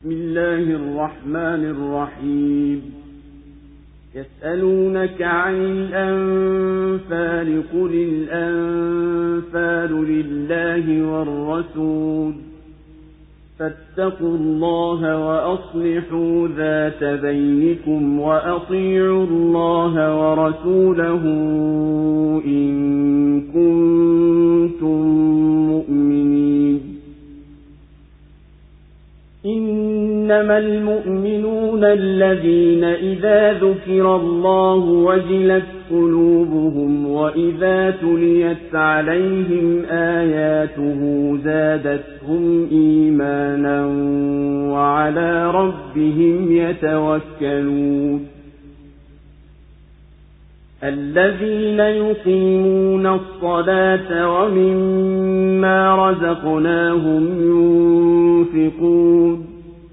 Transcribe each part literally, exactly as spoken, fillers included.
بسم الله الرحمن الرحيم يسألونك عن الأنفال قل الأنفال لله والرسول فاتقوا الله وأصلحوا ذات بينكم وأطيعوا الله ورسوله إن كنتم مؤمنين إنما المؤمنون الذين إذا ذكر الله وجلت قلوبهم وإذا تليت عليهم آياته زادتهم إيمانا وعلى ربهم يتوكلون الذين يقيمون الصلاة ومما رزقناهم ينفقون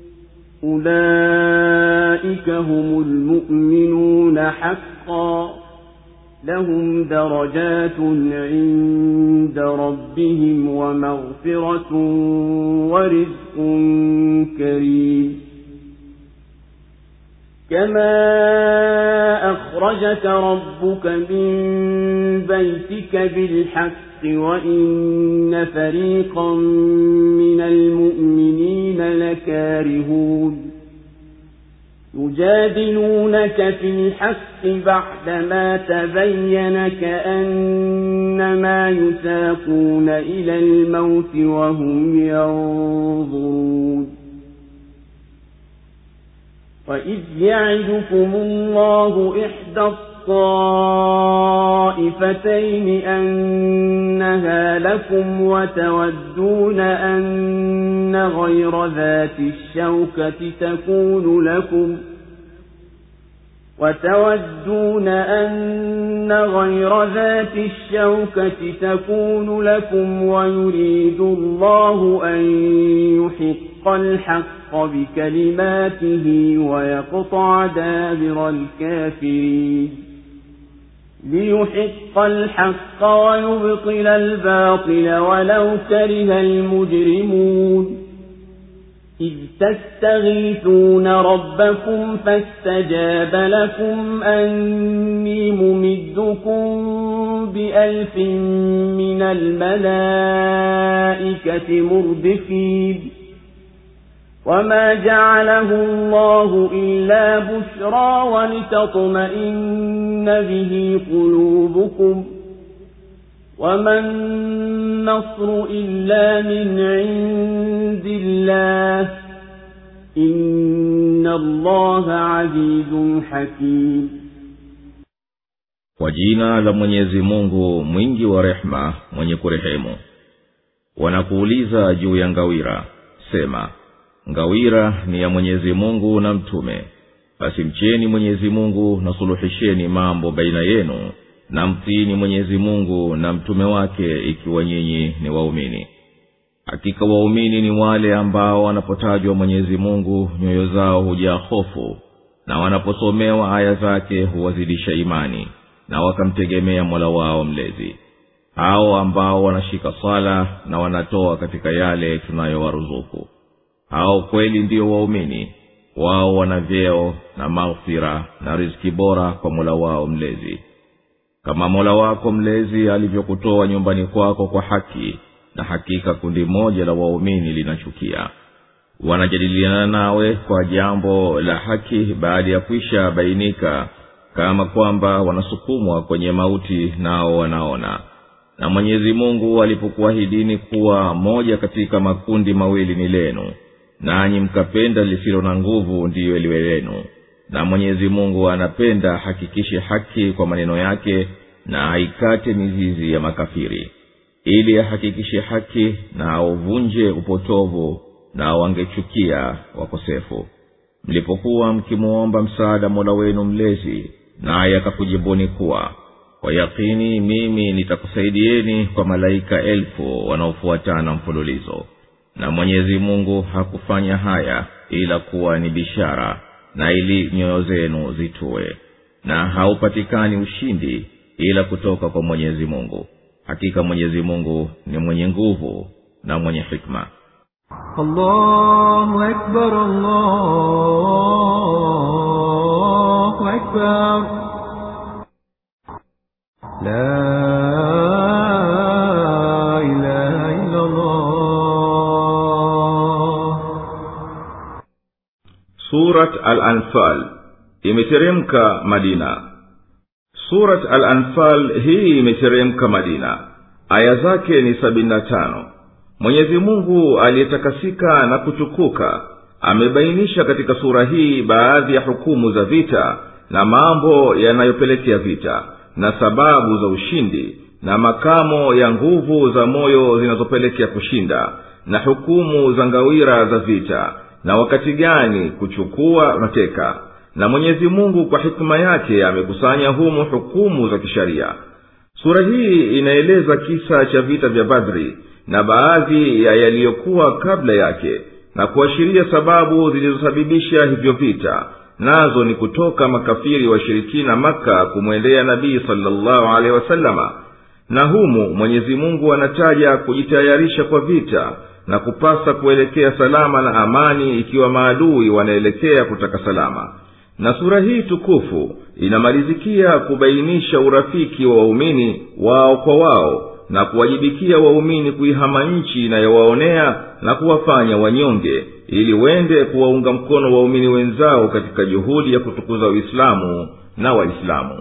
أولئك هم المؤمنون حقا لهم درجات عند ربهم ومغفرة ورزق كريم كما أخرجك ربك من بيتك بالحق وإن فريقا من المؤمنين لكارهون يجادلونك في الحق بعدما تبين كأنما يساقون إلى الموت وهم ينظرون وإذ يعدكم الله إحدى الطائفتين أنها لكم وتودون أن غير ذات الشوكة تكون لكم وتودون أن غير ذات الشوكة تكون لكم ويريد الله أن يحق الحق بكلماته ويقطع دابر الكافرين ليحق الحق ويبطل الباطل ولو كره المجرمون إذ تستغيثون ربكم فاستجاب لكم أني ممدكم بألف من الملائكة مردفين وما جعله الله إلا بشرى ولتطمئن به قلوبكم وما النصر إلا من عند الله إن الله عزيز حكيم. Kwa jina la Mwenyezi Mungu mwingi wa rehema mwenye kurehemu. Wanakuuliza juu ya ngawira, sema ngawira ni ya Mwenyezi Mungu na mtume, basi mcheni Mwenyezi Mungu na suluhisheni mambo baina yenu na mtiini Mwenyezi Mungu na mtume wake ikiwa nyinyi ni waumini. Hakika waumini ni wale ambao wanapotajwa Mwenyezi Mungu nyoyo zao hujaa hofu, na wanaposomewa aya zake huwazidisha imani, na wakamtegemea Mola wao mlezi. Hao ambao wanashika sala na wanatoa katika yale tunayowaruzuku, hao kweli ndio waumini. Wao wana vyeo na maghfira na riziki bora kwa Mola wao mlezi. Kama Mola wako mlezi alivyokutoa nyumbani kwako kwa haki, na hakika kundi moja la waumini linachukia. Wanajadiliana nawe kwa jambo la haki baada ya kwisha bainika, kama kwamba wanasukumwa kwenye mauti nao wanaona. Na Mwenyezi Mungu alipokuahidini kuwa moja katika makundi mawili ni lenu, nanyi mkapenda lisilo na nguvu ndiyo liwe lenu. Na Mwenyezi Mungu anapenda hakikishe haki kwa maneno yake, na haikate mizizi ya makafiri, ili ahakikishe haki na auvunje upotovu, na wangechukia wakosefu. Mlipokuwa mkimuomba msaada Mola wenu mlezi, naye akakujibuni kuwa kwa yakini mimi nitakusaidieni kwa malaika elfu wanaofuatana mfululizo. Na Mwenyezi Mungu hakufanya haya ila kuwa ni bishara, na ili nyoyo zenu zitue. Na haupatikani ushindi ila kutoka kwa Mwenyezi Mungu. Hakika Mwenyezi Mungu ni mwenye nguvu na mwenye hikma. الله أكبر الله أكبر لا إله إلا الله. Surat Al-Anfal imeteremka Madina. Surat Al-Anfal hii imeteremka Madina. Aya zake ni sabini na tano. Mwenyezi Mungu aliyetakasika na kutukuka amebainisha katika sura hii baadhi ya hukumu za vita na mambo yanayopelekea vita na sababu za ushindi na makamo ya nguvu za moyo zinazopelekea kushinda na hukumu za ngawira za vita na wakati gani kuchukua mateka. Na Mwenyezi Mungu kwa hikma yake amekusanya humu hukumu za kisharia. Sura hii inaeleza kisa cha vita vya Badri na baadhi ya yaliyokuwa kabla yake na kuashiria sababu zilizosababisha hivyo vita, nazo ni kutoka makafiri washirikina Makka kumwendea Nabii sallallahu alaihi wasallama. Na humu Mwenyezi Mungu anataja kujitayarisha kwa vita na kupasa kuelekea salama na amani ikiwa maadui wanaelekea kutaka salama. Na sura hii tukufu inamalizikia kubainisha urafiki wa waumini wao kwa wao na kuwajibikia waumini kuihama nchi inayowaonea na kuwafanya wanyonge ili wende kuwaunga mkono waumini wenzao katika juhudi ya kutukuza Uislamu na Waislamu.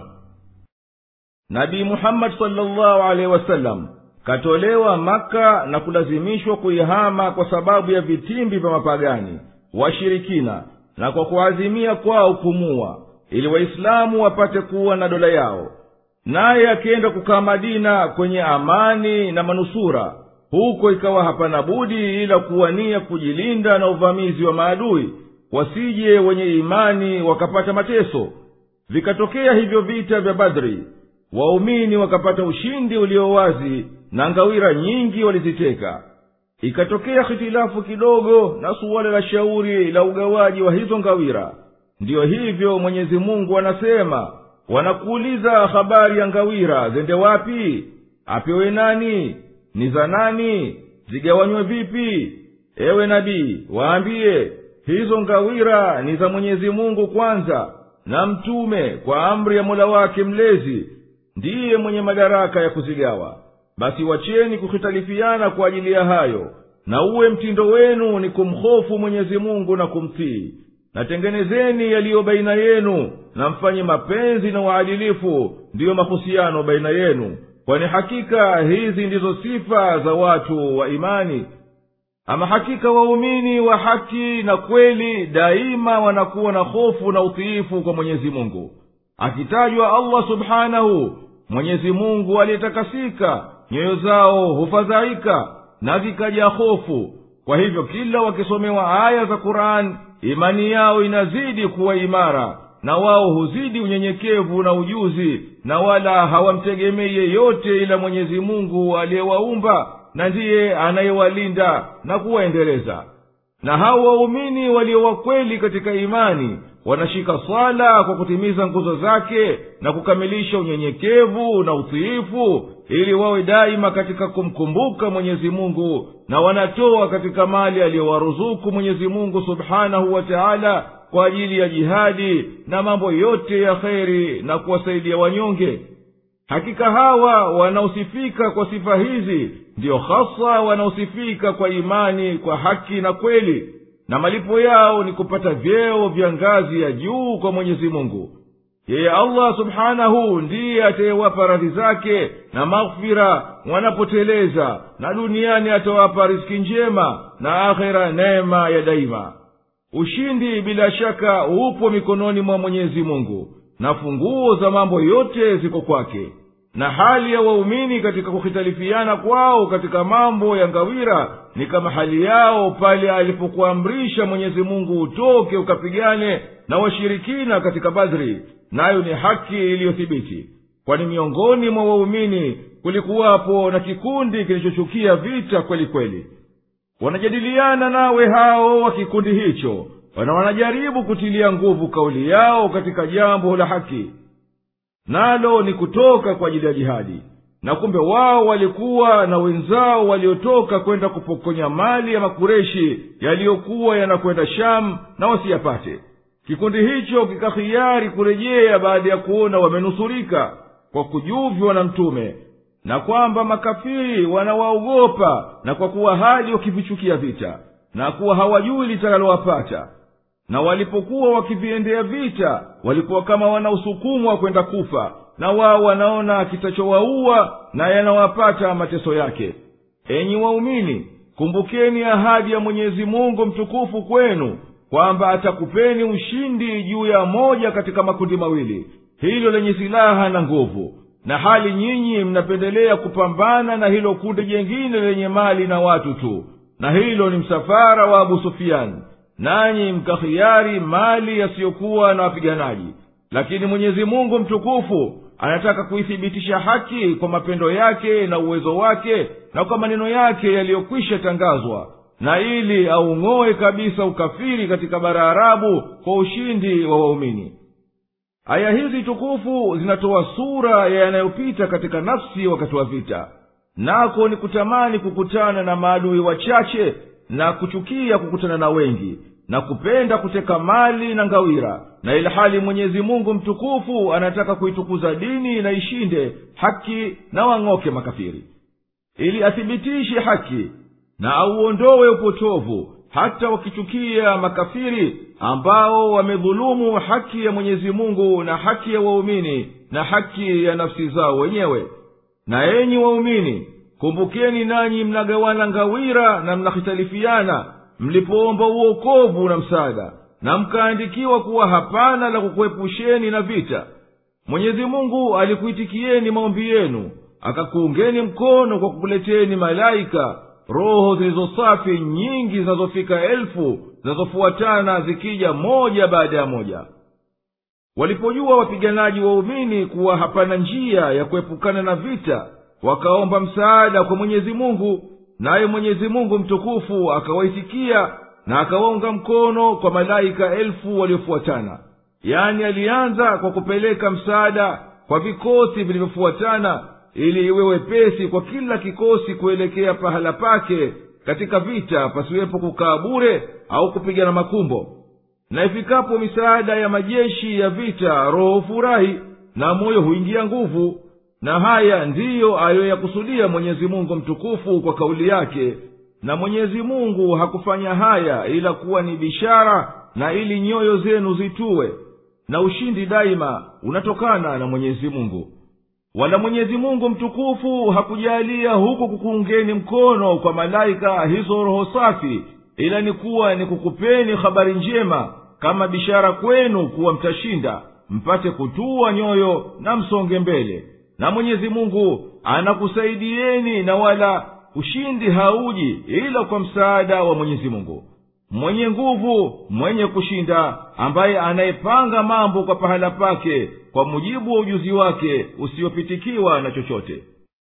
Nabii Muhammad sallallahu alaihi wasallam katolewa Maka na kulazimishwa kuihama kwa sababu ya vitimbi vya mapagani washirikina na kwa kuazimia kwao kumua ili Waislamu wapate kuwa na dola yao. Naye akienda kukaa Madina kwenye amani na manusura, huko ikawa hapana budi ila kuwania kujilinda na uvamizi wa maadui, wasije wenye imani wakapata mateso. Vikatokea hivyo vita vya Badri, waumini wakapata ushindi ulio wazi na ngawira nyingi waliziteka. Ikatokea hitilafu kidogo na suala la shauri la ugawaji wa hizo ngawira. Ndiyo hivyo Mwenyezi Mungu anasema, wanakuuliza habari ya ngawira zende wapi, apewe nani, ni za nani, zigawanywe vipi? Ewe nabii, waambie hizo ngawira ni za Mwenyezi Mungu kwanza, na mtume kwa amri ya Mola wake mlezi ndiye mwenye madaraka ya kuzigawa. Basi wacheni kukhitalifiana kwa ajili ya hayo, na uwe mtindo wenu ni kumhofu Mwenyezi Mungu na kumtii. Na tengenezeni yaliyo baina yenu na mfanye mapenzi na uadilifu, ndiyo mahusiano baina yenu, kwani hakika hizi ndizo sifa za watu wa imani. Ama hakika waumini wa haki na kweli daima wanakuwa na hofu na utiifu kwa Mwenyezi Mungu. Akitajwa Allah subhanahu, Mwenyezi Mungu aliyetakasika, nyoyo zao hufadhaika na zikaja hofu. Kwa hivyo kila wakisomewa aya za Qur'an, imani yao inazidi kuwa imara, na wao huzidi unyenyekevu na ujuzi, na wala hawamtegemei yeyote ila Mwenyezi Mungu aliyewaumba na ndiye anayewalinda na kuwaendeleza. Na hao waumini walio wakweli katika imani wanashika swala kwa kutimiza nguzo zake na kukamilisha unyenyekevu na utiifu, ili wawe daima katika kumkumbuka Mwenyezi Mungu, na wanatoa katika mali aliyowaruzuku Mwenyezi Mungu subhanahu wa ta'ala kwa ajili ya jihadi na mambo yote ya kheri na kuwasaidia wanyonge. Hakika hawa wanaosifika kwa sifa hizi ndio hasa wanaosifika kwa imani kwa haki na kweli, na malipo yao ni kupata vyeo vya ngazi ya juu kwa Mwenyezi Mungu. Yeye Allah subhanahu ndiye atawapa radhi zake na maghfira wanapoteleza, na duniani atawapa riziki njema na akhera neema ya daima. Ushindi bila shaka upo mikononi mwa Mwenyezi Mungu, na funguo za mambo yote ziko kwake. Na hali ya waumini katika kukhitalifiana kwao katika mambo ya ngawira ni kama hali yao pale alipokuamrisha Mwenyezi Mungu utoke ukapigane na washirikina katika Badri, nayo ni haki iliyothibiti. Kwani miongoni mwa waumini kulikuwapo na kikundi kilichochukia vita kweli kweli. Wanajadiliana nawe hao wa kikundi hicho, wana wanajaribu kutilia nguvu kauli yao katika jambo la haki, nalo ni kutoka kwa ajili ya jihadi. na kumbe wao walikuwa na wenzao waliotoka kwenda kupokonya mali ya Makureshi yaliyokuwa yanakwenda Shamu na wasiyapate. Kikundi hicho kikahiari kurejea baada ya kuona wamenusurika kwa kujuvywa na Mtume, na kwamba makafiri wanawaogopa, na kwa kuwa hali wakivichukia vita na kuwa hawajui litakalowapata. Na walipokuwa wakiviendea vita walikuwa kama wanaosukumwa kwenda kufa, na wao wanaona kitachowaua na yanawapata mateso yake. Enyi waumini, kumbukeni ahadi ya Mwenyezi Mungu mtukufu kwenu kwamba atakupeni ushindi juu ya moja katika makundi mawili, hilo lenye silaha na nguvu, na hali nyinyi mnapendelea kupambana na hilo kundi jengine lenye mali na watu tu, na hilo ni msafara wa Abu Sufyan, nanyi mkahiari mali yasiyokuwa na wapiganaji. Lakini Mwenyezi Mungu mtukufu anataka kuithibitisha haki kwa mapendo yake na uwezo wake na kwa maneno yake yaliyokwisha tangazwa, na ili aung'oe kabisa ukafiri katika bara Arabu kwa ushindi wa waumini. Aya hizi tukufu zinatoa sura ya yanayopita katika nafsi wakati wa vita, nako ni kutamani kukutana na maadui wachache na kuchukia kukutana na wengi, na kupenda kuteka mali na ngawira, na ilhali Mwenyezi Mungu mtukufu anataka kuitukuza dini na ishinde haki na wang'oke makafiri, ili athibitishe haki na auondoe upotovu, hata wakichukia makafiri ambao wamedhulumu haki ya Mwenyezi Mungu na haki ya waumini na haki ya nafsi zao wenyewe. Na enyi waumini, kumbukeni nanyi mnagawana ngawira na mnahitalifiana mlipoomba uokovu na msaada, na mkaandikiwa kuwa hapana la kukuepusheni na vita. Mwenyezi Mungu alikuitikieni maombi yenu, akakuungeni mkono kwa kukuleteni malaika, roho zilizosafi nyingi zinazofika elfu, zinazofuatana zikija moja baada ya moja. Walipojua wapiganaji waumini kuwa hapana njia ya kuepukana na vita, wakaomba msaada kwa Mwenyezi Mungu, naye Mwenyezi Mungu mtukufu akawaitikia na akawaunga mkono kwa malaika elfu waliofuatana. Yani alianza kwa kupeleka msaada kwa vikosi vilivyofuatana, ili iwe wepesi kwa kila kikosi kuelekea pahala pake katika vita, pasiwepo kukaa bure au kupigana makumbo. Na ifikapo misaada ya majeshi ya vita, roho furahi na moyo huingia nguvu. Na haya ndiyo aliyoyakusudia Mwenyezi Mungu mtukufu kwa kauli yake, na Mwenyezi Mungu hakufanya haya ila kuwa ni bishara na ili nyoyo zenu zitue, na ushindi daima unatokana na Mwenyezi Mungu. Wala Mwenyezi Mungu mtukufu hakujalia huku kukuungeni mkono kwa malaika hizo roho safi, ila ni kuwa ni kukupeni habari njema kama bishara kwenu kuwa mtashinda, mpate kutua nyoyo na msonge mbele. Na Mwenyezi Mungu anakusaidieni, na wala ushindi hauji ila kwa msaada wa Mwenyezi Mungu mwenye nguvu, mwenye kushinda, ambaye anayepanga mambo kwa pahala pake kwa mujibu wa ujuzi wake usiopitikiwa na chochote.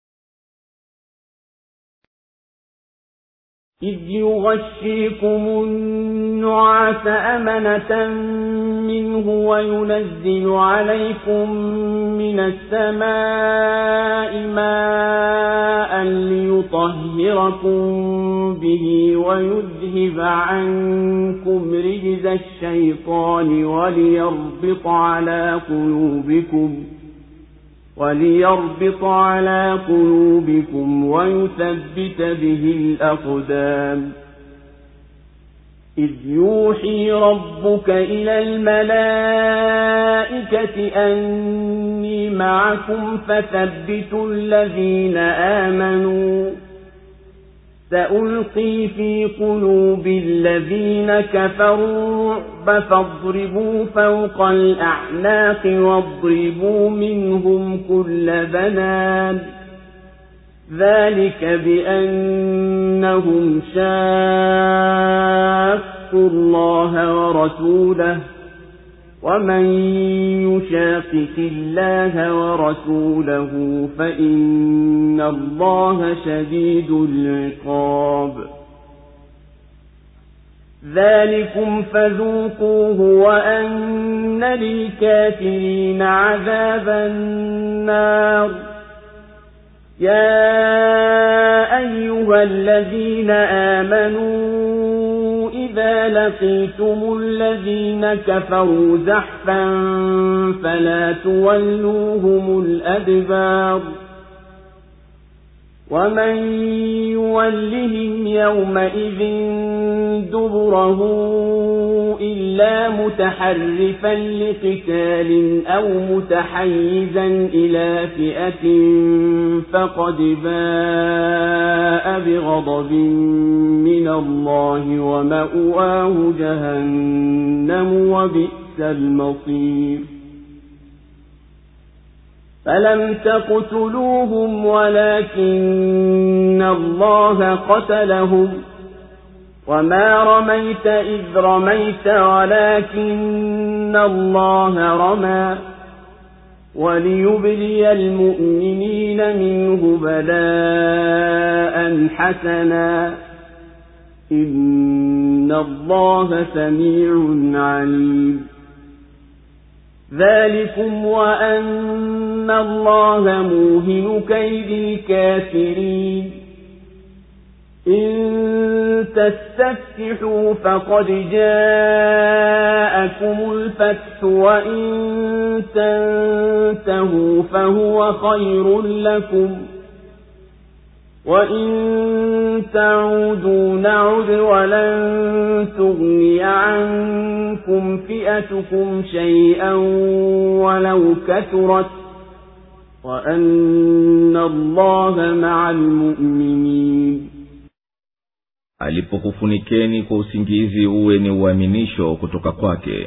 إذ يغشيكم النعاس أمنة منه وينزل عليكم من السماء ماء ليطهركم به ويذهب عنكم رجز الشيطان وليربط على قلوبكم وليربط على قلوبكم ويثبت به الأقدام. إذ يوحي ربك إلى الملائكة أني معكم فثبتوا الذين آمنوا سألقي في قلوب الذين كفروا الرعب فاضربوا فوق الأعناق واضربوا منهم كل بنان ذلك بأنهم شاقوا الله ورسوله ومن يشاقق الله ورسوله فإن الله شديد العقاب. ذلكم فذوقوه وأن للكافرين عذاب النار. يا أيها الذين آمنوا إذا لقيتم الذين كفروا زحفا فلا تولوهم الأدبار ومن يولهم يومئذ دبره إلا متحرفا لقتال أو متحيزا إلى فئة فقد باء بغضب من الله ومأواه جهنم وبئس المصير فلم تقتلوهم ولكن الله قتلهم وما رميت إذ رميت ولكن الله رمى وليبلي المؤمنين منه بلاء حسنا إن الله سميع عليم ذلكم وأن الله موهن كيد الكافرين إن تستفتحوا فقد جاءكم الفتح وإن تنتهوا فهو خير لكم وإن تعودوا نعد ولن تغني عنكم فئتكم شيئا ولو كثرت وأن الله مع المؤمنين. alipokufunikeni kwa usingizi uwe ni uaminisho kutoka kwake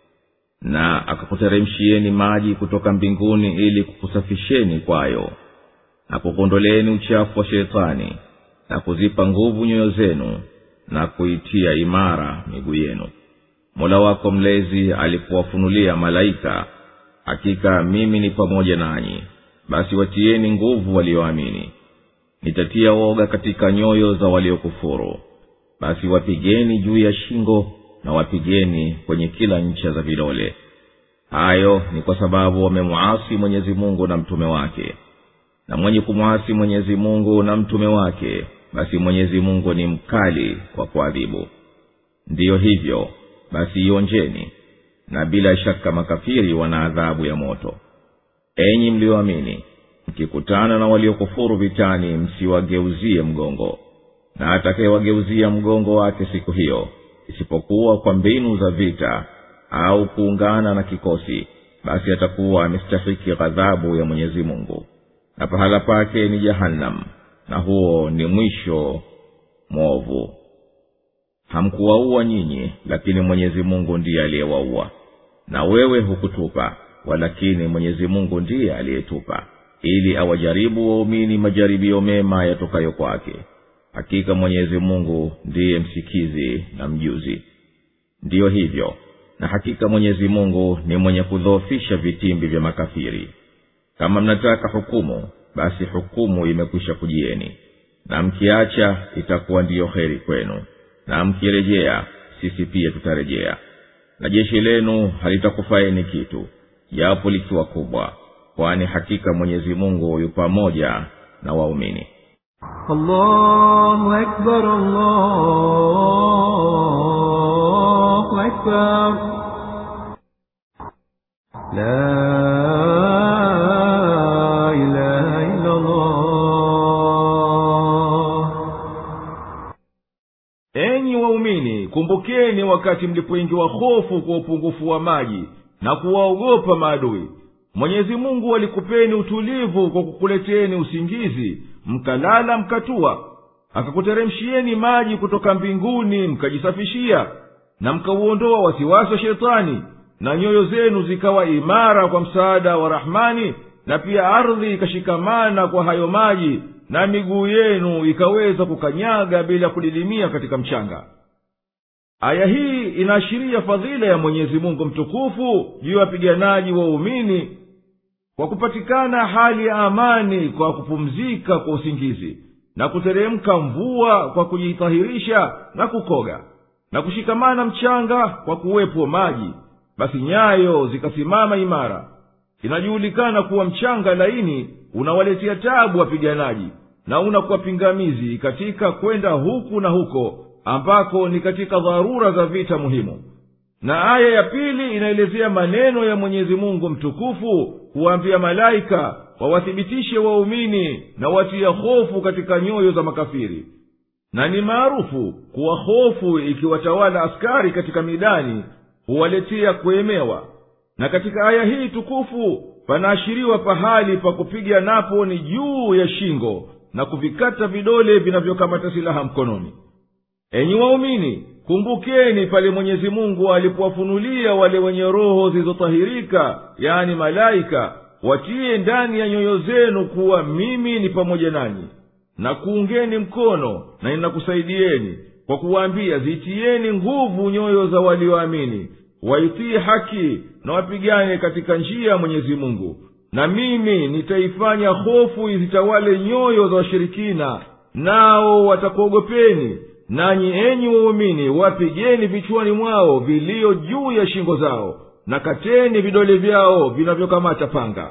na akakuteremshieni maji kutoka mbinguni ili kukusafisheni kwayo na kukondoleeni uchafu wa shetani na kuzipa nguvu nyoyo zenu na kuitia imara miguu yenu. Mola wako mlezi alipowafunulia malaika, hakika mimi ni pamoja nanyi, basi watieni nguvu walioamini. Nitatia woga katika nyoyo za waliokufuru, basi wapigeni juu ya shingo na wapigeni kwenye kila ncha za vidole. Hayo ni kwa sababu wamemuasi Mwenyezi Mungu na mtume wake. Na mwenye kumuasi Mwenyezi Mungu na mtume wake, basi Mwenyezi Mungu ni mkali kwa kuadhibu. Ndiyo hivyo, basi ionjeni, na bila shaka makafiri wana adhabu ya moto. Enyi mlioamini, mkikutana na waliokufuru vitani msiwageuzie mgongo, na atakayewageuzia mgongo wake siku hiyo, isipokuwa kwa mbinu za vita au kuungana na kikosi, basi atakuwa amestahiki ghadhabu ya Mwenyezi Mungu, na pahala pake ni Jahannam, na huo ni mwisho mwovu. Hamkuwaua nyinyi, lakini Mwenyezi Mungu ndiye aliyewaua, na wewe hukutupa, walakini Mwenyezi Mungu ndiye aliyetupa, ili awajaribu waumini majaribio mema yatokayo kwake. Hakika Mwenyezi Mungu ndiye msikizi na mjuzi. Ndiyo hivyo, na hakika Mwenyezi Mungu ni mwenye kudhoofisha vitimbi vya makafiri. Kama mnataka hukumu, basi hukumu imekwisha kujieni, na mkiacha itakuwa ndiyo kheri kwenu, na mkirejea sisi pia tutarejea. Na jeshi lenu halitakufaeni kitu, japo likiwa kubwa, kwani hakika Mwenyezi Mungu yu pamoja na waumini. Allahu Akbar, Allahu Akbar. La ilaha illa Allah. Enyi waumini, kumbukeni wakati mlipoingiwa hofu kwa upungufu wa maji na kuwaogopa maadui. Mwenyezi Mungu alikupeni utulivu kwa kukuleteni usingizi, mkalala mkatua. Akakuteremshieni maji kutoka mbinguni mkajisafishia, na mkauondoa wasiwasi wa shetani, na nyoyo zenu zikawa imara kwa msaada wa Rahmani, na pia ardhi ikashikamana kwa hayo maji, na miguu yenu ikaweza kukanyaga bila kudidimia katika mchanga. Aya hii inaashiria fadhila ya Mwenyezi Mungu mtukufu juu ya wapiganaji waumini kwa kupatikana hali ya amani kwa kupumzika kwa usingizi, na kuteremka mvua kwa kujitahirisha na kukoga, na kushikamana mchanga kwa kuwepo maji, basi nyayo zikasimama imara. inajulikana kuwa mchanga laini unawaletea tabu wapiganaji na unakuwa pingamizi katika kwenda huku na huko ambako ni katika dharura za vita muhimu. Na aya ya pili inaelezea maneno ya Mwenyezi Mungu mtukufu kuwaambia malaika wawathibitishe waumini na watia hofu katika nyoyo za makafiri. Na ni maarufu kuwa hofu ikiwatawala askari katika midani huwaletea kuemewa. Na katika aya hii tukufu panaashiriwa pahali pa kupiga napo ni juu ya shingo na kuvikata vidole vinavyokamata silaha mkononi. Enyi waumini, kumbukeni pale Mwenyezi Mungu alipowafunulia wale wenye roho zilizotahirika, yani malaika, watie ndani ya nyoyo zenu kuwa mimi ni pamoja nanyi, na kuungeni mkono na ninakusaidieni, kwa kuwaambia zitieni nguvu nyoyo za walioamini, waitii haki na wapigane katika njia ya Mwenyezi Mungu. Na mimi nitaifanya hofu izitawale nyoyo za washirikina, nao watakuogopeni. Nanyi enyi waumini, wapigeni vichwani mwao vilio juu ya shingo zao, na kateni vidole vyao vinavyokamata panga.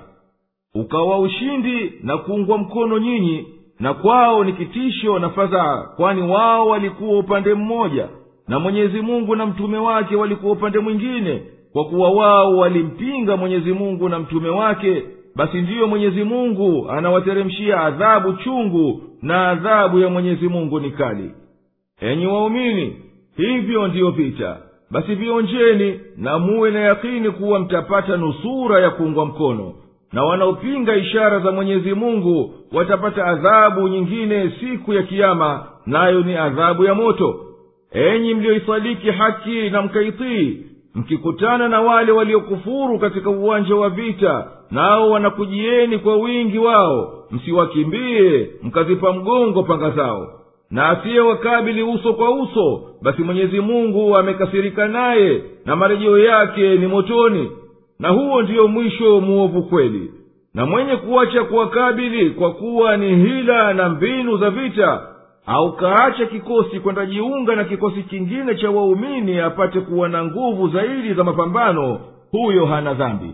Ukawa ushindi na kuungwa mkono nyinyi, na kwao ni kitisho na fadhaa, kwani wao walikuwa upande mmoja na Mwenyezi Mungu na mtume wake walikuwa upande mwingine. Kwa kuwa wao walimpinga Mwenyezi Mungu na mtume wake, basi ndiyo Mwenyezi Mungu anawateremshia adhabu chungu, na adhabu ya Mwenyezi Mungu ni kali. Enyi waumini, hivyo ndiyo vita, basi vionjeni na muwe na yakini kuwa mtapata nusura ya kuungwa mkono. Na wanaopinga ishara za Mwenyezi Mungu watapata adhabu nyingine siku ya Kiyama, nayo ni adhabu ya moto. Enyi mlioisadiki haki na mkaitii, mkikutana na wale waliokufuru katika uwanja wa vita, nao wanakujieni kwa wingi wao, msiwakimbie mkazipa mgongo panga zao. Na asiye wakabili uso kwa uso, basi Mwenyezi Mungu amekasirika naye, na marejeo yake ni motoni. Na huo ndiyo mwisho muovu kweli. Na mwenye kuacha kuwakabili kwa kuwa ni hila na mbinu za vita, au kaacha kikosi kwenda jiunga na kikosi kingine cha waumini apate kuwa na nguvu zaidi za mapambano, huyo hana dhambi.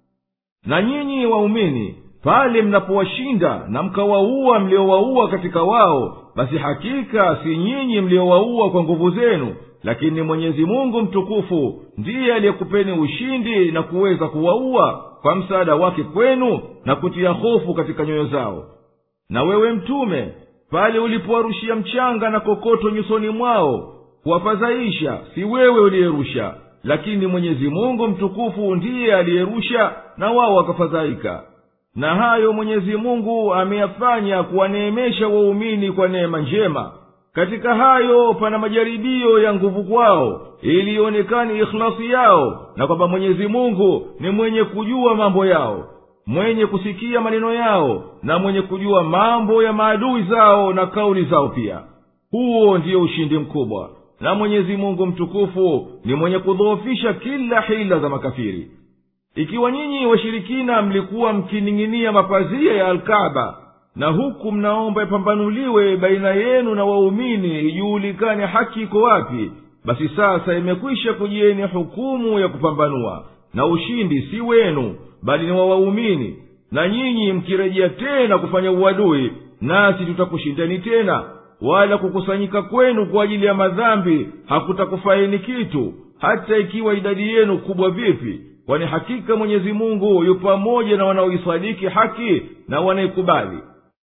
Na nyinyi waumini, pale mnapowashinda na mkawaua mliowaua katika wao, basi hakika si nyinyi mliowaua kwa nguvu zenu, lakini Mwenyezi Mungu mtukufu ndiye aliyekupeni ushindi na kuweza kuwaua kwa msaada wake kwenu na kutia hofu katika nyoyo zao. Na wewe mtume, pale ulipowarushia mchanga na kokoto nyusoni mwao kuwafadhaisha, si wewe uliyerusha, lakini Mwenyezi Mungu mtukufu ndiye aliyerusha, na wao wakafadhaika. Na hayo Mwenyezi Mungu ameyafanya kuwaneemesha waumini kwa neema njema. Katika hayo pana majaribio ya nguvu kwao, ili ionekane ikhlasi yao, na kwamba Mwenyezi Mungu ni mwenye kujua mambo yao, mwenye kusikia maneno yao, na mwenye kujua mambo ya maadui zao na kauli zao pia. Huo ndiyo ushindi mkubwa, na Mwenyezi Mungu mtukufu ni mwenye kudhoofisha kila hila za makafiri. Ikiwa nyinyi washirikina mlikuwa mkining'inia mapazia ya Al-Kaaba, na huku mnaomba ipambanuliwe baina yenu na waumini ijulikane haki iko wapi, basi sasa imekwisha kujieni hukumu ya kupambanua, na ushindi si wenu bali ni wa waumini. Na nyinyi mkirejea tena kufanya uadui, nasi tutakushindani tena, wala kukusanyika kwenu kwa ajili ya madhambi hakutakufaini kitu, hata ikiwa idadi yenu kubwa vipi, kwani hakika Mwenyezi Mungu yu pamoja na wanaoisadiki haki na wanaikubali.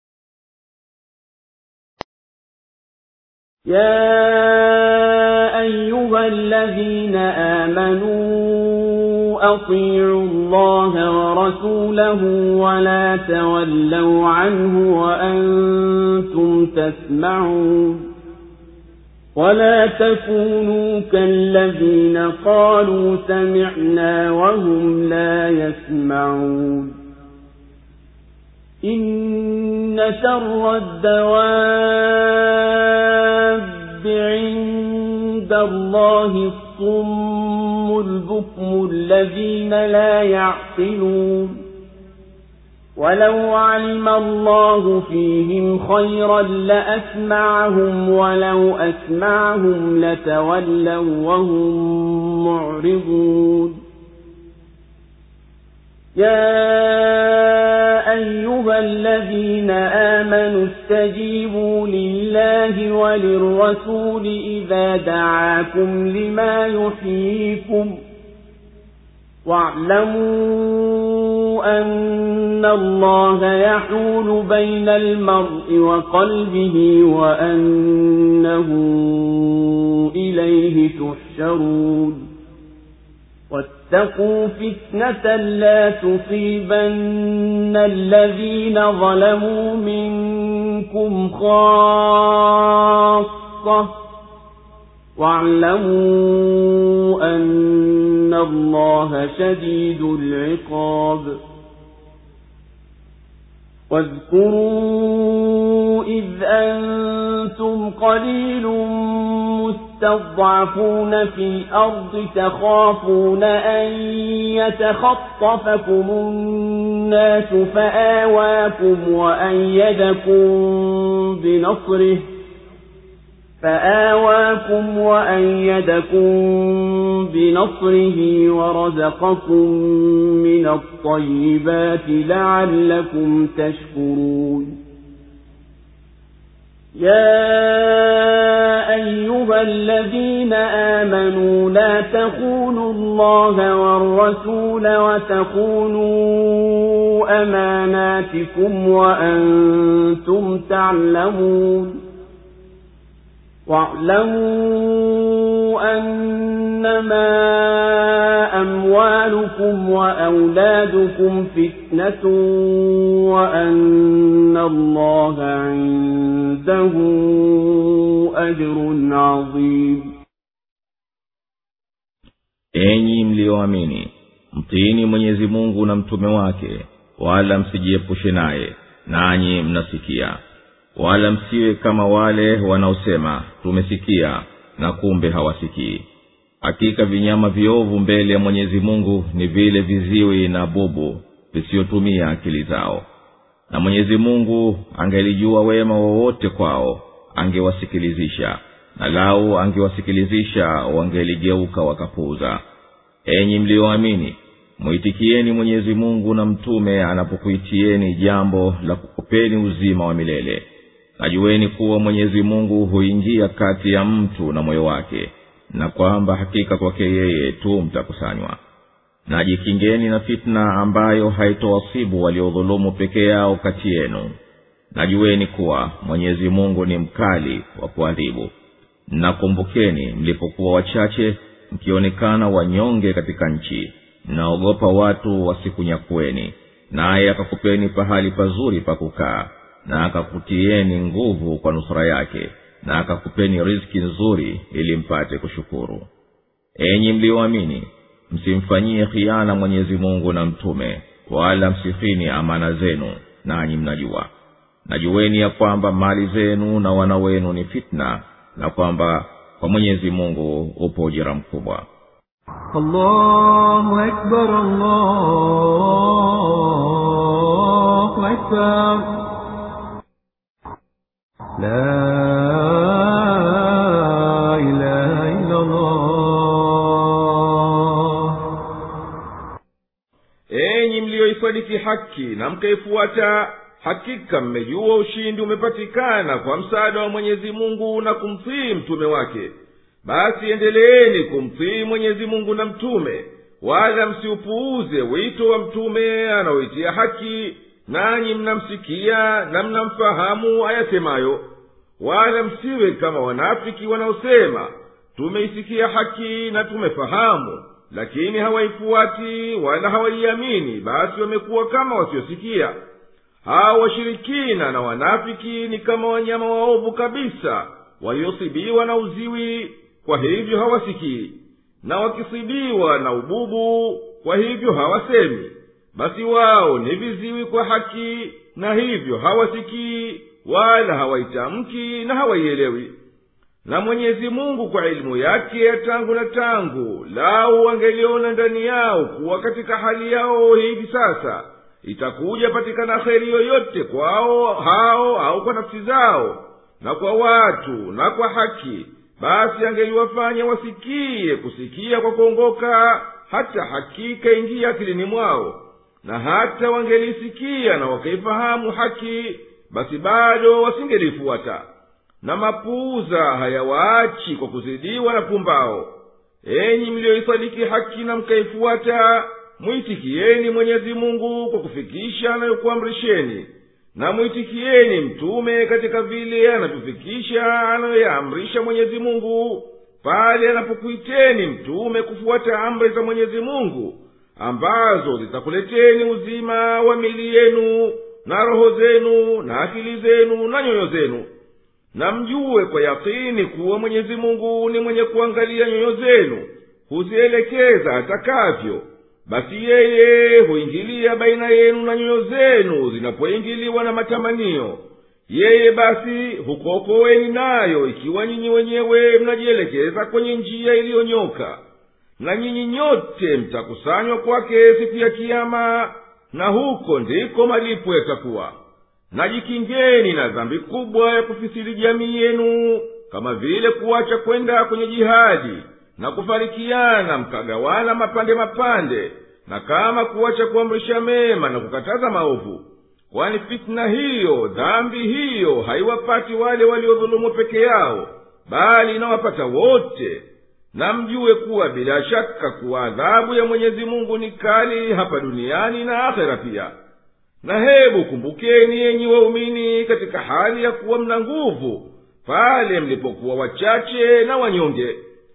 يا أيها الذين آمنوا أطيعوا الله ورسوله ولا تولوا عنه وأنتم تسمعون ولا تكونوا كالذين قالوا سمعنا وهم لا يسمعون إن شر الدواب عند الله الصم البكم الذين لا يعقلون ولو علم الله فيهم خيرا لأسمعهم ولو أسمعهم لتولوا وهم معرضون يا أيها الذين آمنوا استجيبوا لله وللرسول إذا دعاكم لما يحييكم واعلموا أن الله يحول بين المرء وقلبه وأنه إليه تحشرون واتقوا فتنة لا تصيبن الذين ظلموا منكم خاصة واعلموا أن الله شديد العقاب واذكروا إذ أنتم قليل مستضعفون في الأرض تخافون أن يتخطفكم الناس فآواكم وأيدكم بنصره فآواكم وأيدكم بنصره ورزقكم من الطيبات لعلكم تشكرون يا أيها الذين آمنوا لا تخونوا الله والرسول وتخونوا أماناتكم وأنتم تعلمون واعلموا أنما أموالكم وأولادكم فتنة وأن الله عنده أجر عظيم. Enyi mlioamini, mtiini Mwenyezi Mungu na mtume wake, wala msijiepushe naye, nanyi mnasikia. Wala msiwe kama wale wanaosema tumesikia na kumbe hawasikii. Hakika vinyama viovu mbele ya Mwenyezi Mungu ni vile viziwi na bubu visiotumia akili zao. Na Mwenyezi Mungu angelijua wema wowote kwao, angewasikilizisha, na lau angewasikilizisha wangeligeuka wakapuuza. Enyi mlioamini, muitikieni Mwenyezi Mungu na mtume anapokuitieni jambo la kukupeni uzima wa milele. Najueni kuwa Mwenyezi Mungu huingia kati ya mtu na moyo wake, na kwamba hakika kwake yeye tu mtakusanywa. Najikingeni na fitna ambayo haitowasibu waliodhulumu peke yao kati yenu. Najueni kuwa Mwenyezi Mungu ni mkali wa kuadhibu. Nakumbukeni mlipokuwa wachache, mkionekana wanyonge katika nchi, mnaogopa watu wasikunyakueni, naye akakupeni pahali pazuri pa kukaa, na akakutieni nguvu kwa nusura yake, na akakupeni riziki nzuri ili mpate kushukuru. Enyi mlioamini, msimfanyie khiana Mwenyezi Mungu na mtume, wala msifini amana zenu, nanyi mnajua. Najueni ya kwamba mali zenu na wana wenu ni fitna, na kwamba kwa Mwenyezi Mungu upo ujira mkubwa. Allahu Akbar, Allahu Akbar. La ilaha illallah. Enyi mlioisadiki haki na mkaifuata, hakika mmejua ushindi umepatikana kwa msaada wa Mwenyezi Mungu na kumtii mtume wake. Basi endeleeni kumtii Mwenyezi Mungu na mtume, wala msiupuuze wito wa mtume anaoitia haki, nanyi mnamsikia na mnamfahamu ayasemayo. Wala msiwe kama wanafiki wanaosema tumeisikia haki na tumefahamu, lakini hawaifuati wala hawaiamini, basi wamekuwa kama wasiosikia. Hao washirikina na wanafiki ni kama wanyama waovu kabisa, waliosibiwa na uziwi, kwa hivyo hawasikii, na wakisibiwa na ububu, kwa hivyo hawasemi. Basi wao ni viziwi kwa haki, na hivyo hawasikii wala hawaitamki na hawaielewi. Na Mwenyezi Mungu kwa elimu yake ya tangu na tangu, lau wangeliona ndani yao kuwa katika hali yao hivi sasa itakuja patikana kheri yoyote kwao hao au kwa nafsi zao na kwa watu na kwa haki, basi angeliwafanya wasikie kusikia kwa kuongoka, hata hakika ingia akilini mwao, na hata wangelisikia na wakaifahamu haki, basi bado wasingelifuata. Na mapuuza hayawaachi kwa kuzidiwa na pumbao. Enyi mlioisadiki haki na mkaifuata, mwitikieni Mwenyezi Mungu kwa kufikisha anayokuamrisheni, na mwitikieni mtume katika vile anavyofikisha anayoyaamrisha Mwenyezi Mungu, pale anapokuiteni mtume kufuata amri za Mwenyezi Mungu, ambazo zitakuleteni uzima wa mili yenu na roho zenu na akili zenu na nyoyo zenu. Na mjue kwa yakini kuwa Mwenyezi Mungu ni mwenye kuangalia nyoyo zenu, huzielekeza atakavyo. Basi yeye huingilia baina yenu na nyoyo zenu zinapoingiliwa na matamanio. Yeye basi hukuokoeni nayo, ikiwa nyinyi wenyewe mnajielekeza kwenye njia iliyonyoka. Na nyinyi nyote mtakusanywa kwake siku ya Kiyama, na huko ndiko malipo yatakuwa. Najikingeni na dhambi kubwa ya kufisiri jamii yenu, kama vile kuacha kwenda kwenye jihadi na kufarikiana mkagawana mapande mapande, na kama kuacha kuamrisha mema na kukataza maovu. Kwani fitna hiyo, dhambi hiyo, haiwapati wale waliodhulumu peke yao, bali inawapata wote. Na mjue kuwa bila shaka kuwa adhabu ya Mwenyezi Mungu ni kali hapa duniani na akhera pia. Na hebu kumbukeni enyi waumini katika hali ya kuwa mna nguvu, pale mlipokuwa wachache na wanyonge.